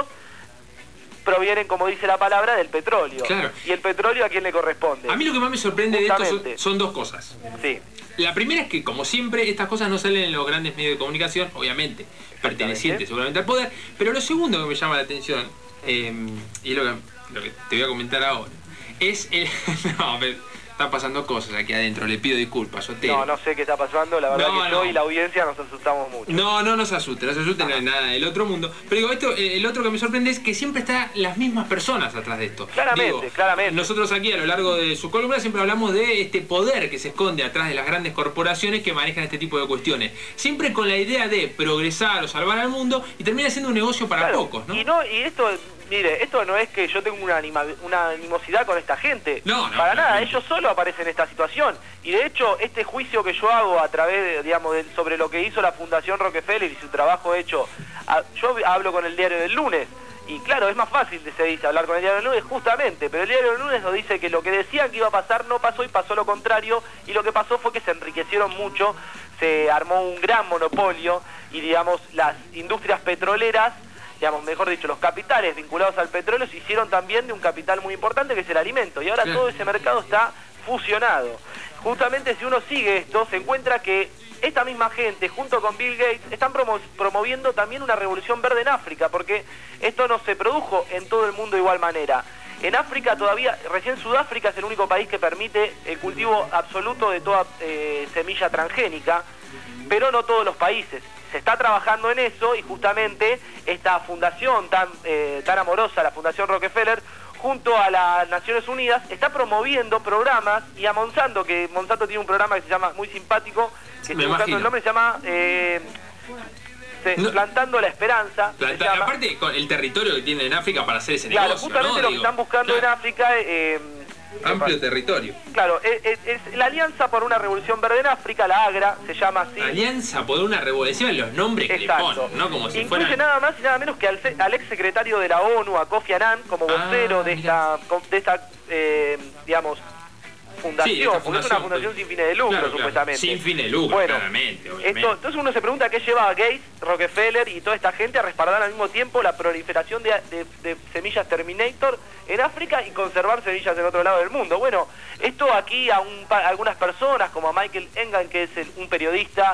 provienen, como dice la palabra, del petróleo. Claro. ¿Y el petróleo a quién le corresponde? A mí lo que más me sorprende de esto son, Justamente. son dos cosas. Sí. La primera es que, como siempre, estas cosas no salen en los grandes medios de comunicación, obviamente, pertenecientes seguramente al poder, pero lo segundo que me llama la atención, eh, y es lo que, lo que te voy a comentar ahora, es el... no, pero están pasando cosas aquí adentro, le pido disculpas, Otero. No, no sé qué está pasando, la verdad No, que yo no. y la audiencia nos asustamos mucho. No, no nos asusten, no se asusten, no es nada del otro mundo. Pero digo, esto, eh, el otro que me sorprende es que siempre están las mismas personas atrás de esto. Claramente, Digo, claramente. Nosotros aquí a lo largo de su columna siempre hablamos de este poder que se esconde atrás de las grandes corporaciones que manejan este tipo de cuestiones. Siempre con la idea de progresar o salvar al mundo y termina siendo un negocio para Claro, pocos, ¿no? Y no, y esto, mire, esto no es que yo tenga una, anima, una animosidad con esta gente. No, no, Para nada, claramente. ellos solo aparecen en esta situación. Y de hecho, este juicio que yo hago a través, de, digamos, de- sobre lo que hizo la Fundación Rockefeller y su trabajo hecho, a- yo hablo con el diario del lunes. Y claro, es más fácil, se dice, hablar con el diario del lunes, justamente, pero el diario del lunes nos dice que lo que decían que iba a pasar no pasó y pasó lo contrario, y lo que pasó fue que se enriquecieron mucho, se armó un gran monopolio, y digamos, las industrias petroleras, digamos, mejor dicho, los capitales vinculados al petróleo se hicieron también de un capital muy importante que es el alimento, y ahora Claro. todo ese mercado está fusionado. Justamente si uno sigue esto, se encuentra que esta misma gente, junto con Bill Gates, están promo promoviendo también una revolución verde en África, porque esto no se produjo en todo el mundo de igual manera. En África todavía, recién Sudáfrica es el único país que permite el cultivo absoluto de toda eh, semilla transgénica, pero no todos los países. Se está trabajando en eso y justamente esta fundación tan, eh, tan amorosa, la Fundación Rockefeller, junto a las Naciones Unidas, está promoviendo programas, y a Monsanto, que Monsanto tiene un programa que se llama, muy simpático, que Me estoy buscando imagino. el nombre, se llama eh, se- No. Plantando la Esperanza. se Planta- llama. aparte, con el territorio que tienen en África para hacer ese Claro, negocio, justamente ¿no? lo que Digo, están buscando claro, en África... Eh, amplio territorio. Claro, es, es- es la Alianza por una Revolución Verde en África, la AGRA, se llama así. Alianza por una revolución, los nombres que Exacto. le ponen, ¿no? Como si Incluye fueran... nada más y nada menos que al, se- al ex secretario de la ONU, a Kofi Annan, como Ah, vocero de esta, de esta eh, digamos, fundación, Sí, esta porque es una fundación, fundación pues. sin fines de lucro, Claro, claro. supuestamente. Sin fines de lucro, Bueno, claramente, obviamente. Esto, entonces uno se pregunta qué lleva a Gates, Rockefeller y toda esta gente a respaldar al mismo tiempo la proliferación de, de- de semillas Terminator en África y conservar semillas en otro lado del mundo. Bueno, esto aquí a, un, pa- a algunas personas, como a Michael Engan, que es el- un periodista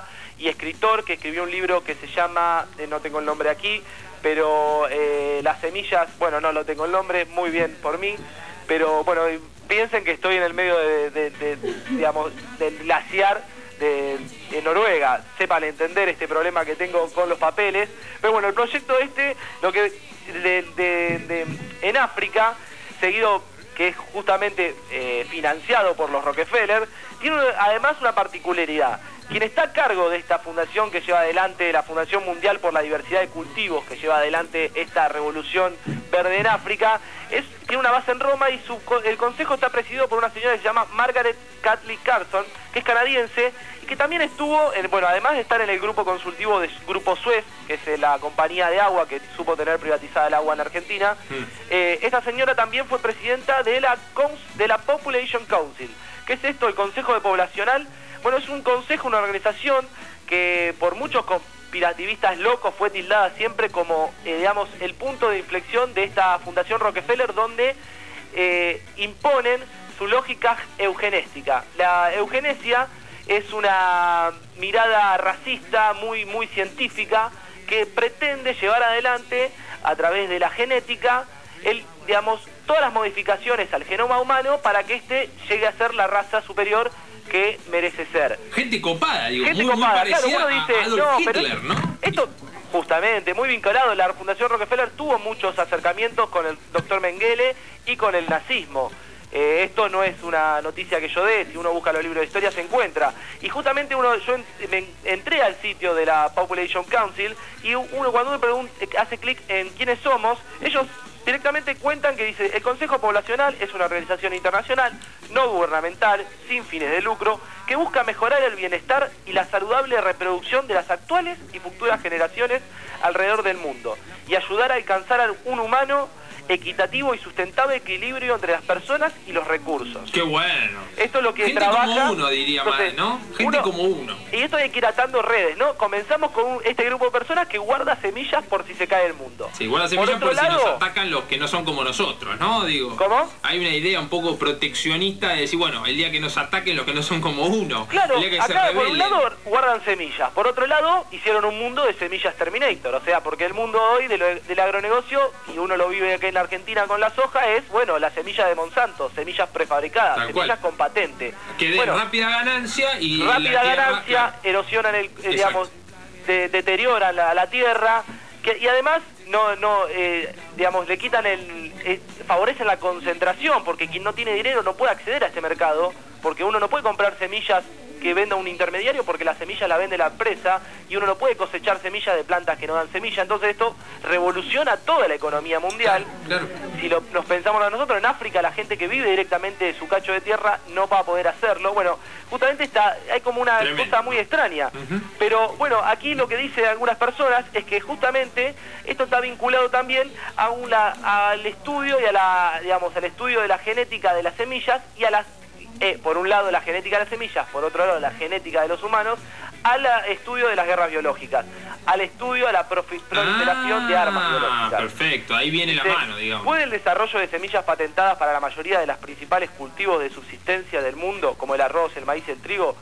y escritor que escribió un libro que se llama, eh, no tengo el nombre aquí, pero eh, Las semillas, bueno, no lo tengo el nombre, muy bien por mí, pero bueno, piensen que estoy en el medio de, de, de, de digamos, del glaciar de, de Noruega, sepan entender este problema que tengo con los papeles, pero bueno, el proyecto este, lo que de, de, de, en África, seguido que es justamente eh, financiado por los Rockefeller, tiene además una particularidad. Quien está a cargo de esta fundación que lleva adelante, la Fundación Mundial por la Diversidad de Cultivos, que lleva adelante esta revolución verde en África, es, tiene una base en Roma y su, el consejo está presidido por una señora que se llama Margaret Catley Carson, que es canadiense y que también estuvo, en, bueno, además de estar en el grupo consultivo de Grupo Suez, que es la compañía de agua que supo tener privatizada el agua en Argentina, mm. eh, esta señora también fue presidenta de la, de la Population Council. ¿Qué es esto? El Consejo de Poblacional. Bueno, es un consejo, una organización que por muchos conspirativistas locos fue tildada siempre como, eh, digamos, el punto de inflexión de esta Fundación Rockefeller, donde eh, imponen su lógica eugenéstica. La eugenesia es una mirada racista muy, muy científica que pretende llevar adelante, a través de la genética, el, digamos, todas las modificaciones al genoma humano para que éste llegue a ser la raza superior que merece ser. Gente copada, digo, Gente muy, copada, muy claro, parecida uno dice, a Adolf no, Hitler, pero ¿no? Esto, justamente, muy vinculado, la Fundación Rockefeller tuvo muchos acercamientos con el doctor Mengele y con el nazismo. Eh, esto no es una noticia que yo dé, si uno busca los libros de historia se encuentra. Y justamente uno, yo en, me entré al sitio de la Population Council y uno cuando uno pregunta, hace clic en quiénes somos, ellos directamente cuentan que dice: el Consejo Poblacional es una organización internacional, no gubernamental, sin fines de lucro, que busca mejorar el bienestar y la saludable reproducción de las actuales y futuras generaciones alrededor del mundo y ayudar a alcanzar a un humano equitativo y sustentable equilibrio entre las personas y los recursos. ¡Qué bueno! Esto es lo que Gente trabaja... como uno, diría más, ¿no? Gente uno, como uno. Y esto hay que ir atando redes, ¿no? Comenzamos con un, este grupo de personas que guarda semillas por si se cae el mundo. Sí, guarda semillas por, por si lado, nos atacan los que no son como nosotros, ¿no? Digo, ¿cómo? Hay una idea un poco proteccionista de decir, bueno, el día que nos ataquen los que no son como uno. Claro, el día que acá se por un lado guardan semillas, por otro lado hicieron un mundo de semillas Terminator, o sea, porque el mundo hoy de lo, del agronegocio, y uno lo vive aquí en Argentina con la soja, es, bueno, la semilla de Monsanto, semillas prefabricadas, Tal semillas cual. con patente. Que den bueno, rápida ganancia y rápida la tierra, ganancia, claro. erosionan el, eh, digamos, de, deterioran la, la tierra, que, y además no, no, eh, digamos, le quitan el, eh, favorecen la concentración, porque quien no tiene dinero no puede acceder a este mercado, porque uno no puede comprar semillas que venda un intermediario porque la semilla la vende la empresa y uno no puede cosechar semillas de plantas que no dan semilla. Entonces esto revoluciona toda la economía mundial. Claro. Si lo, nos pensamos nosotros, en África la gente que vive directamente de su cacho de tierra no va a poder hacerlo. Bueno, justamente está, hay como una Tremendo. cosa muy extraña. Uh-huh. Pero bueno, aquí lo que dicen algunas personas es que justamente esto está vinculado también a una, al estudio y a la, digamos, al estudio de la genética de las semillas y a las Eh, por un lado la genética de las semillas, por otro lado la genética de los humanos, al estudio de las guerras biológicas, al estudio de la proliferación ah, de armas biológicas. Perfecto, ahí viene la Dice, mano, digamos. ¿Puede el desarrollo de semillas patentadas para la mayoría de los principales cultivos de subsistencia del mundo, como el arroz, el maíz y el trigo,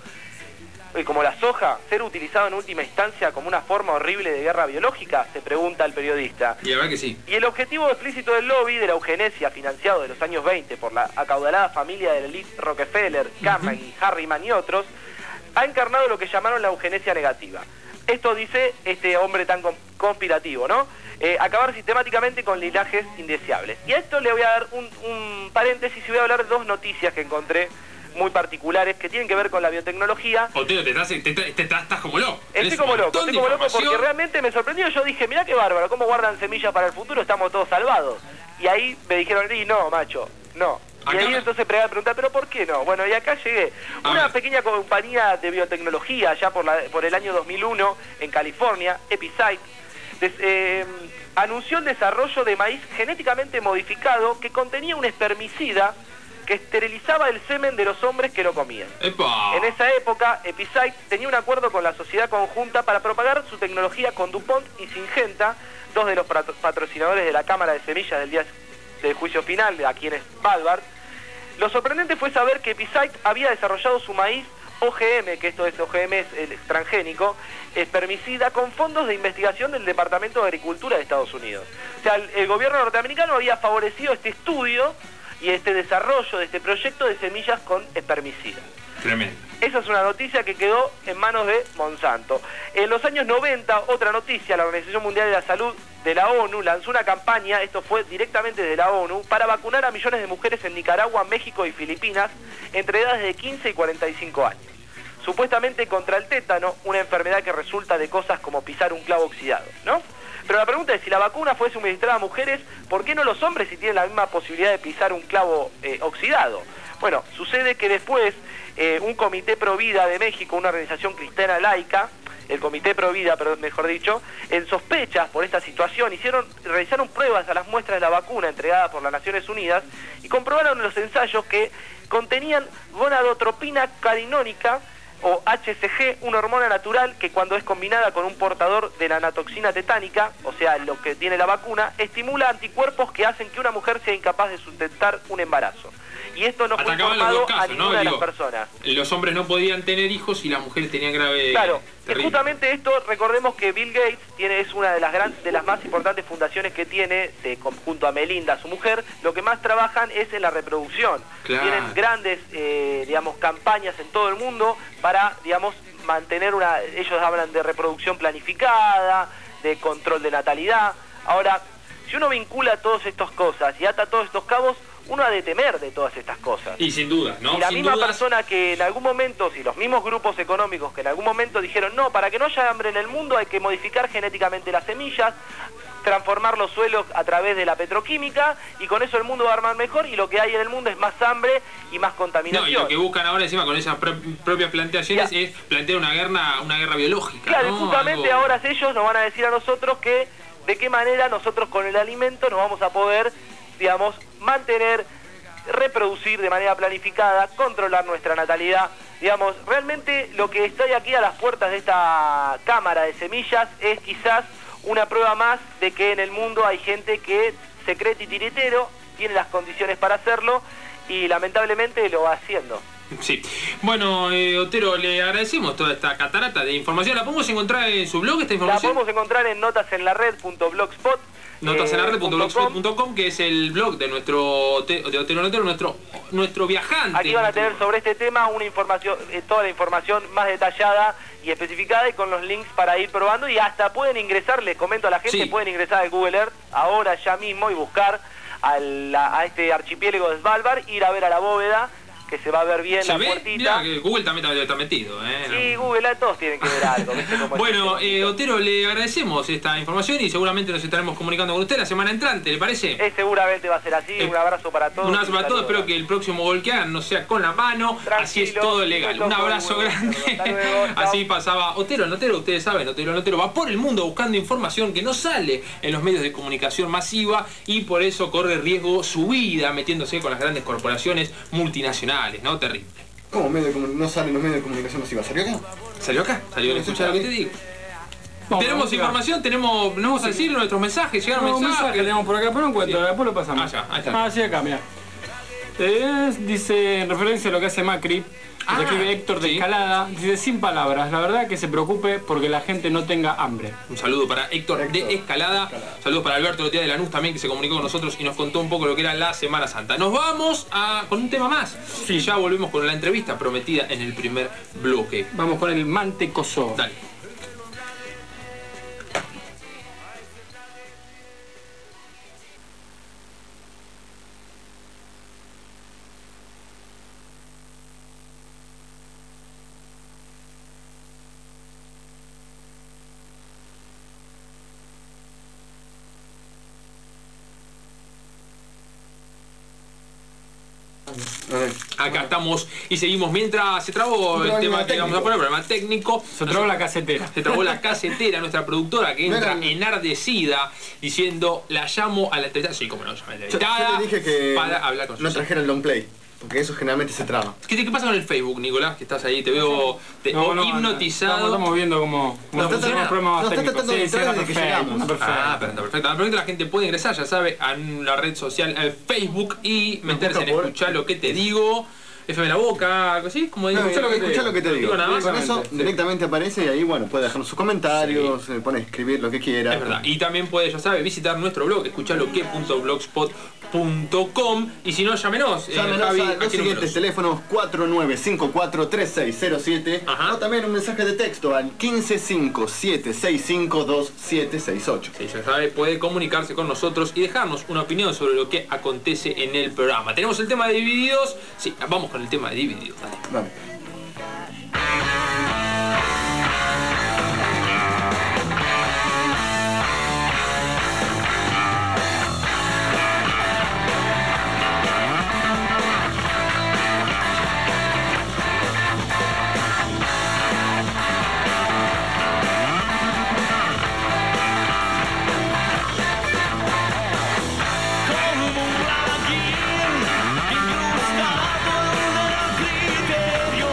y como la soja, ser utilizado en última instancia como una forma horrible de guerra biológica? Se pregunta el periodista. Y la verdad que sí. Y el objetivo explícito del lobby de la eugenesia, financiado de los años veinte por la acaudalada familia de la elite Rockefeller, Carnegie, uh-huh. Harriman y otros, ha encarnado lo que llamaron la eugenesia negativa. Esto dice este hombre tan conspirativo, ¿no? Eh, acabar sistemáticamente con linajes indeseables. Y a esto le voy a dar un, un paréntesis y voy a hablar de dos noticias que encontré muy particulares que tienen que ver con la biotecnología. Otero, te estás, te, te, te, estás como loco. Estoy como loco, estoy como loco porque realmente me sorprendió. Yo dije, mirá qué bárbaro, cómo guardan semillas para el futuro, estamos todos salvados. Y ahí me dijeron, y no, macho, no. Y acá ahí entonces pregunté, preguntar, ¿pero por qué no? Bueno, y acá llegué. Una pequeña compañía de biotecnología, ya por, la, por el año dos mil uno, en California, Epicite, des, eh, anunció el desarrollo de maíz genéticamente modificado que contenía un espermicida que esterilizaba el semen de los hombres que lo comían. ¡Epa! En esa época, Epicite tenía un acuerdo con la sociedad conjunta para propagar su tecnología con DuPont y Syngenta, dos de los patrocinadores de la Cámara de Semillas del día del juicio final, de aquí en Svalbard. Lo sorprendente fue saber que Epicite había desarrollado su maíz O G M, que esto es O G M, es el transgénico, espermicida con fondos de investigación del Departamento de Agricultura de Estados Unidos. O sea, el, el gobierno norteamericano había favorecido este estudio y este desarrollo de este proyecto de semillas con espermicida. Tremendo. Esa es una noticia que quedó en manos de Monsanto. En los años noventa, otra noticia, la Organización Mundial de la Salud de la ONU lanzó una campaña, esto fue directamente desde la ONU, para vacunar a millones de mujeres en Nicaragua, México y Filipinas entre edades de quince y cuarenta y cinco años. Supuestamente contra el tétano, una enfermedad que resulta de cosas como pisar un clavo oxidado, ¿no? Pero la pregunta es, si la vacuna fue suministrada a mujeres, ¿por qué no los hombres si tienen la misma posibilidad de pisar un clavo eh, oxidado? Bueno, sucede que después eh, un comité pro vida de México, una organización cristiana laica, el comité pro vida, pero mejor dicho, en sospechas por esta situación, hicieron, realizaron pruebas a las muestras de la vacuna entregadas por las Naciones Unidas y comprobaron en los ensayos que contenían gonadotropina carinónica, o H C G, una hormona natural que cuando es combinada con un portador de la anatoxina tetánica, o sea, lo que tiene la vacuna, estimula anticuerpos que hacen que una mujer sea incapaz de sustentar un embarazo. Y esto no fue informado a ninguna de las personas. Los hombres no podían tener hijos y las mujeres tenían grave... Claro, terrible. Justamente esto, recordemos que Bill Gates tiene, es una de las gran, de las más importantes fundaciones que tiene, de, junto a Melinda, su mujer, lo que más trabajan es en la reproducción. Claro. Tienen grandes, eh, digamos, campañas en todo el mundo para, digamos, mantener una... Ellos hablan de reproducción planificada, de control de natalidad. Ahora, si uno vincula todas estas cosas y ata todos estos cabos, uno ha de temer de todas estas cosas. Y sin duda, ¿no? Y la sin misma dudas... persona que en algún momento, si los mismos grupos económicos que en algún momento dijeron, no, para que no haya hambre en el mundo hay que modificar genéticamente las semillas, transformar los suelos a través de la petroquímica, y con eso el mundo va a armar mejor, y lo que hay en el mundo es más hambre y más contaminación. No, y lo que buscan ahora encima con esas pro propias planteaciones ya. es plantear una guerra, una guerra biológica. Claro, ¿no? y justamente Algo... ahora ellos nos van a decir a nosotros que de qué manera nosotros con el alimento nos vamos a poder, digamos, mantener, reproducir de manera planificada, controlar nuestra natalidad. Digamos, realmente lo que está aquí a las puertas de esta cámara de semillas es quizás una prueba más de que en el mundo hay gente que se cree titiritero, tiene las condiciones para hacerlo y lamentablemente lo va haciendo. Sí. Bueno, eh, Otero, le agradecemos toda esta catarata de información. ¿La podemos encontrar en su blog, esta información? La podemos encontrar en notasenlared punto blogspot. notasenlared punto blogspot punto com, que es el blog de nuestro de Otero Notero, nuestro nuestro viajante. Aquí van a tener sobre este tema una información, eh, toda la información más detallada y especificada, y con los links para ir probando, y hasta pueden ingresar, les comento a la gente, sí. pueden ingresar al Google Earth ahora ya mismo y buscar a, la, a este archipiélago de Svalbard, ir a ver a la bóveda, que se va a ver bien ¿Se la ve? puertita. Mirá, que Google también está metido, ¿eh? Sí, Google, todos tienen que ver algo. ¿Viste cómo es? Bueno, eh, Otero, le agradecemos esta información y seguramente nos estaremos comunicando con usted la semana entrante, ¿le parece? Eh, seguramente va a ser así. Eh, un abrazo para todos. Un abrazo para todos, espero que el próximo gol que hagan no sea con la mano, tranquilo, así es todo legal. Un abrazo grande. Hasta luego, así pasaba Otero Notero, ustedes saben, Otero Notero va por el mundo buscando información que no sale en los medios de comunicación masiva, y por eso corre riesgo su vida metiéndose con las grandes corporaciones multinacionales, ¿no? Terrible. ¿Cómo medio de no salen los medios de comunicación masiva? ¿Salió acá? ¿Salió acá? ¿Salió en Escuchar lo que te digo? Vamos, tenemos vamos, información, tenemos, no vamos a decir nuestros mensajes, llegaron no, mensajes. mensajes tenemos por acá, pero no encuentro, sí. Después lo pasamos. Ah, ya, ahí está. Ah, sí, acá, mira. Eh, dice, en referencia a lo que hace Macri, Ah, nos escribe Héctor de sí. Escalada, dice, sin palabras, la verdad que se preocupe porque la gente no tenga hambre. Un saludo para Héctor, Héctor de Escalada. Escalada. Saludos para Alberto Lotea de Lanús también, que se comunicó con nosotros y nos contó un poco lo que era la Semana Santa. Nos vamos a, con un tema más. Sí. Y ya volvemos con la entrevista prometida en el primer bloque. Vamos con el mantecoso. Dale. Acá estamos y seguimos mientras se trabó el tema que íbamos a poner, problema técnico. Se trabó la casetera. Se trabó la casetera, nuestra productora que entra No, no. enardecida diciendo, la llamo a la entrevistada. Sí, como no, llamé a la Yo, yo entrevistada le dije que para hablar con no sus- trajera el long play, porque eso generalmente se traba. ¿Qué, ¿Qué pasa con el Facebook, Nicolás? Que estás ahí, te veo te, No, no, hipnotizado. Estamos, estamos viendo cómo, cómo No, funcionan está- los programas no, está técnicos. tratando de Sí, sí, entrar anda desde que perfecto, llegamos. anda perfecto. Ah, perfecto, perfecto. Perfecto, la gente puede ingresar, ya sabe, a la red social, al Facebook, y meterse en busca por- escuchar lo que te digo. F M La Boca, algo así, como digo, No, escuchá lo que te escuchá digo. lo que te digo. nada más. Con eso directamente aparece y ahí, bueno, puede dejar sus comentarios, sí. Pone escribir lo que quiera. Es verdad. Y también puede, ya sabe, visitar nuestro blog, escuchaloque punto blogspot punto com. Y si no, llámenos. Llámenos eh, Javi, a los siguientes teléfonos cuatro nueve cinco cuatro tres seis cero siete o también un mensaje de texto al quince cinco siete seis cinco dos siete seis ocho. Sí, ya sabe, puede comunicarse con nosotros y dejarnos una opinión sobre lo que acontece en el programa. Tenemos el tema de Divididos. Sí, vamos con el tema de Divididos. Dale. Vale. Incrustado en el criterio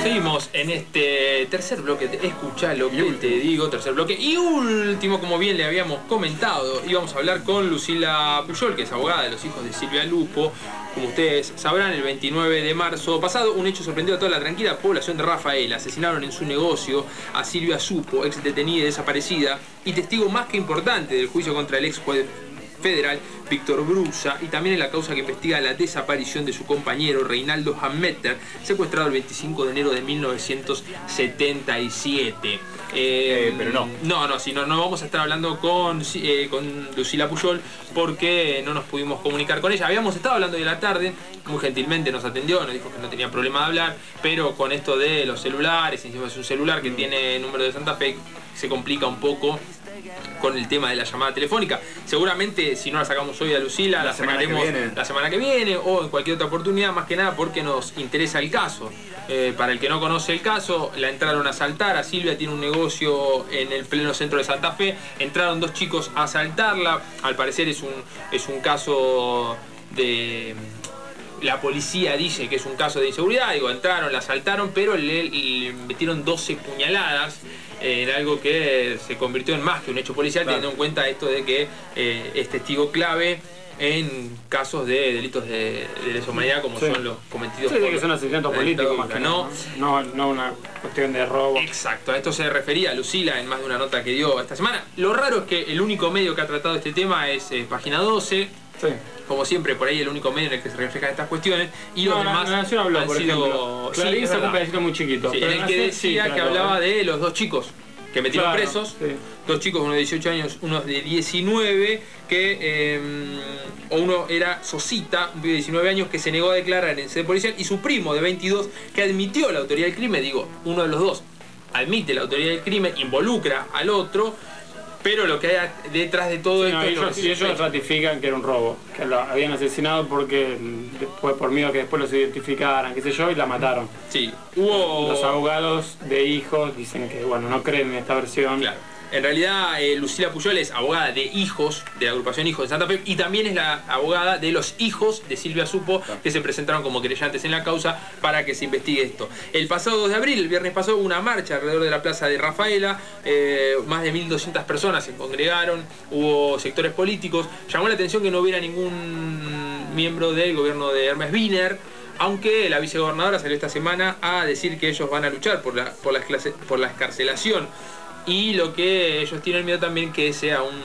Seguimos en este tercer bloque, escuchá lo que te digo, tercer bloque y último, como bien le habíamos comentado, íbamos a hablar con Lucila Pujol, que es abogada de los hijos de Silvia Lupo. Como ustedes sabrán, el veintinueve de marzo pasado, un hecho sorprendió a toda la tranquila población de Rafaela. Asesinaron en su negocio a Silvia Supo, ex detenida y desaparecida, y testigo más que importante del juicio contra el ex juez federal Víctor Brusa, y también en la causa que investiga la desaparición de su compañero Reinaldo Hammeter, secuestrado el veinticinco de enero de mil novecientos setenta y siete. Eh, eh, pero no. No, no, si no, no vamos a estar hablando con, eh, con Lucila Pujol porque no nos pudimos comunicar con ella. Habíamos estado hablando de la tarde, muy gentilmente nos atendió, nos dijo que no tenía problema de hablar, pero con esto de los celulares, encima es un celular que tiene número de Santa Fe, se complica un poco con el tema de la llamada telefónica. Seguramente si no la sacamos hoy a Lucila, la, la sacaremos la semana que viene o en cualquier otra oportunidad, más que nada porque nos interesa el caso. Eh, para el que no conoce el caso, la entraron a asaltar a Silvia, tiene un negocio en el pleno centro de Santa Fe, entraron dos chicos a asaltarla, al parecer es un, es un caso de... La policía dice que es un caso de inseguridad, digo, entraron, la asaltaron, pero le, le metieron doce puñaladas en algo que se convirtió en más que un hecho policial, claro, teniendo en cuenta esto de que eh, es testigo clave en casos de delitos de, de lesa humanidad, como sí. son los cometidos sí, por... que son asesinatos políticos, más que ¿no? No, no una cuestión de robo. Exacto, a esto se refería Lucila en más de una nota que dio esta semana. Lo raro es que el único medio que ha tratado este tema es eh, Página doce. Sí. Como siempre, por ahí el único medio en el que se reflejan estas cuestiones. Y los no, demás la Nación habló, han por sido... ejemplo. Clarín sacó un pedacito muy chiquito. Sí, en el que decía sí, que hablaba de los dos chicos que metieron claro, presos, sí. dos chicos, uno de dieciocho años, uno de diecinueve, que eh, o uno era Sosita, un pibe de diecinueve años que se negó a declarar en sede policial, y su primo de veintidós que admitió la autoría del crimen. Digo, uno de los dos admite la autoría del crimen, involucra al otro, pero lo que hay detrás de todo sí, esto... No, ellos, y ellos ratifican que era un robo, que lo habían asesinado porque después, por miedo a que después los identificaran, qué sé yo, y la mataron. Sí, hubo... Los abogados de hijos dicen que, bueno, no creen en esta versión. Claro. En realidad, eh, Lucila Pujol es abogada de hijos, de la agrupación Hijos de Santa Fe, y también es la abogada de los hijos de Silvia Supo, que se presentaron como querellantes en la causa para que se investigue esto. El pasado dos de abril, el viernes pasado, una marcha alrededor de la plaza de Rafaela, eh, más de mil doscientas personas se congregaron, hubo sectores políticos. Llamó la atención que no hubiera ningún miembro del gobierno de Hermes Wiener, aunque la vicegobernadora salió esta semana a decir que ellos van a luchar por la, por la, clase, por la escarcelación. Y lo que ellos tienen miedo también que sea un,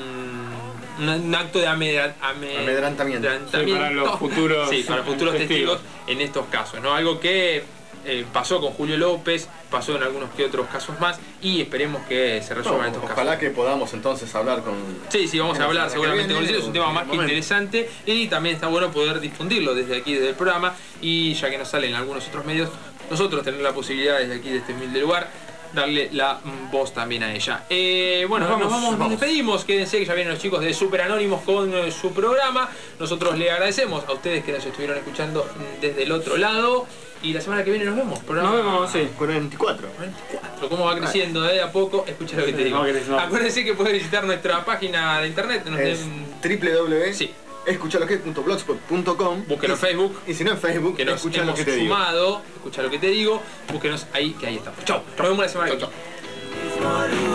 un, un acto de amedra, ame, amedrantamiento, amedrantamiento. Sí, para los futuros, sí, para futuros testigos. testigos en estos casos, ¿no? Algo que eh, pasó con Julio López, pasó en algunos que otros casos más, y esperemos que se resuelvan no, estos ojalá casos. Ojalá que podamos entonces hablar con... Sí, sí, vamos a hablar seguramente con Lucila, es un tema más que momento. interesante, y también está bueno poder difundirlo desde aquí, desde el programa, y ya que nos salen algunos otros medios, nosotros tener la posibilidad desde aquí, de este humilde lugar, darle la voz también a ella. Eh, bueno, nos, vamos, nos vamos, nos despedimos. Quédense que ya vienen los chicos de Super Anónimos con eh, su programa. Nosotros le agradecemos a ustedes que nos estuvieron escuchando desde el otro lado. Y la semana que viene nos vemos. Programa nos vemos, sí. cuarenta y cuatro. cuarenta y cuatro. ¿Cómo va creciendo de eh, a poco? Escucha lo que te digo. No, acuérdense que pueden visitar nuestra página de internet. Nos es den... doble u doble u doble u Sí. escuchalo que punto blogspot punto com. Búsquenos en Facebook. Y si no en Facebook, que nos escucha hemos lo que te sumado, digo. Escucha lo que te digo. Búsquenos ahí, que ahí estamos. Chau. Nos vemos la semana que viene. Chau.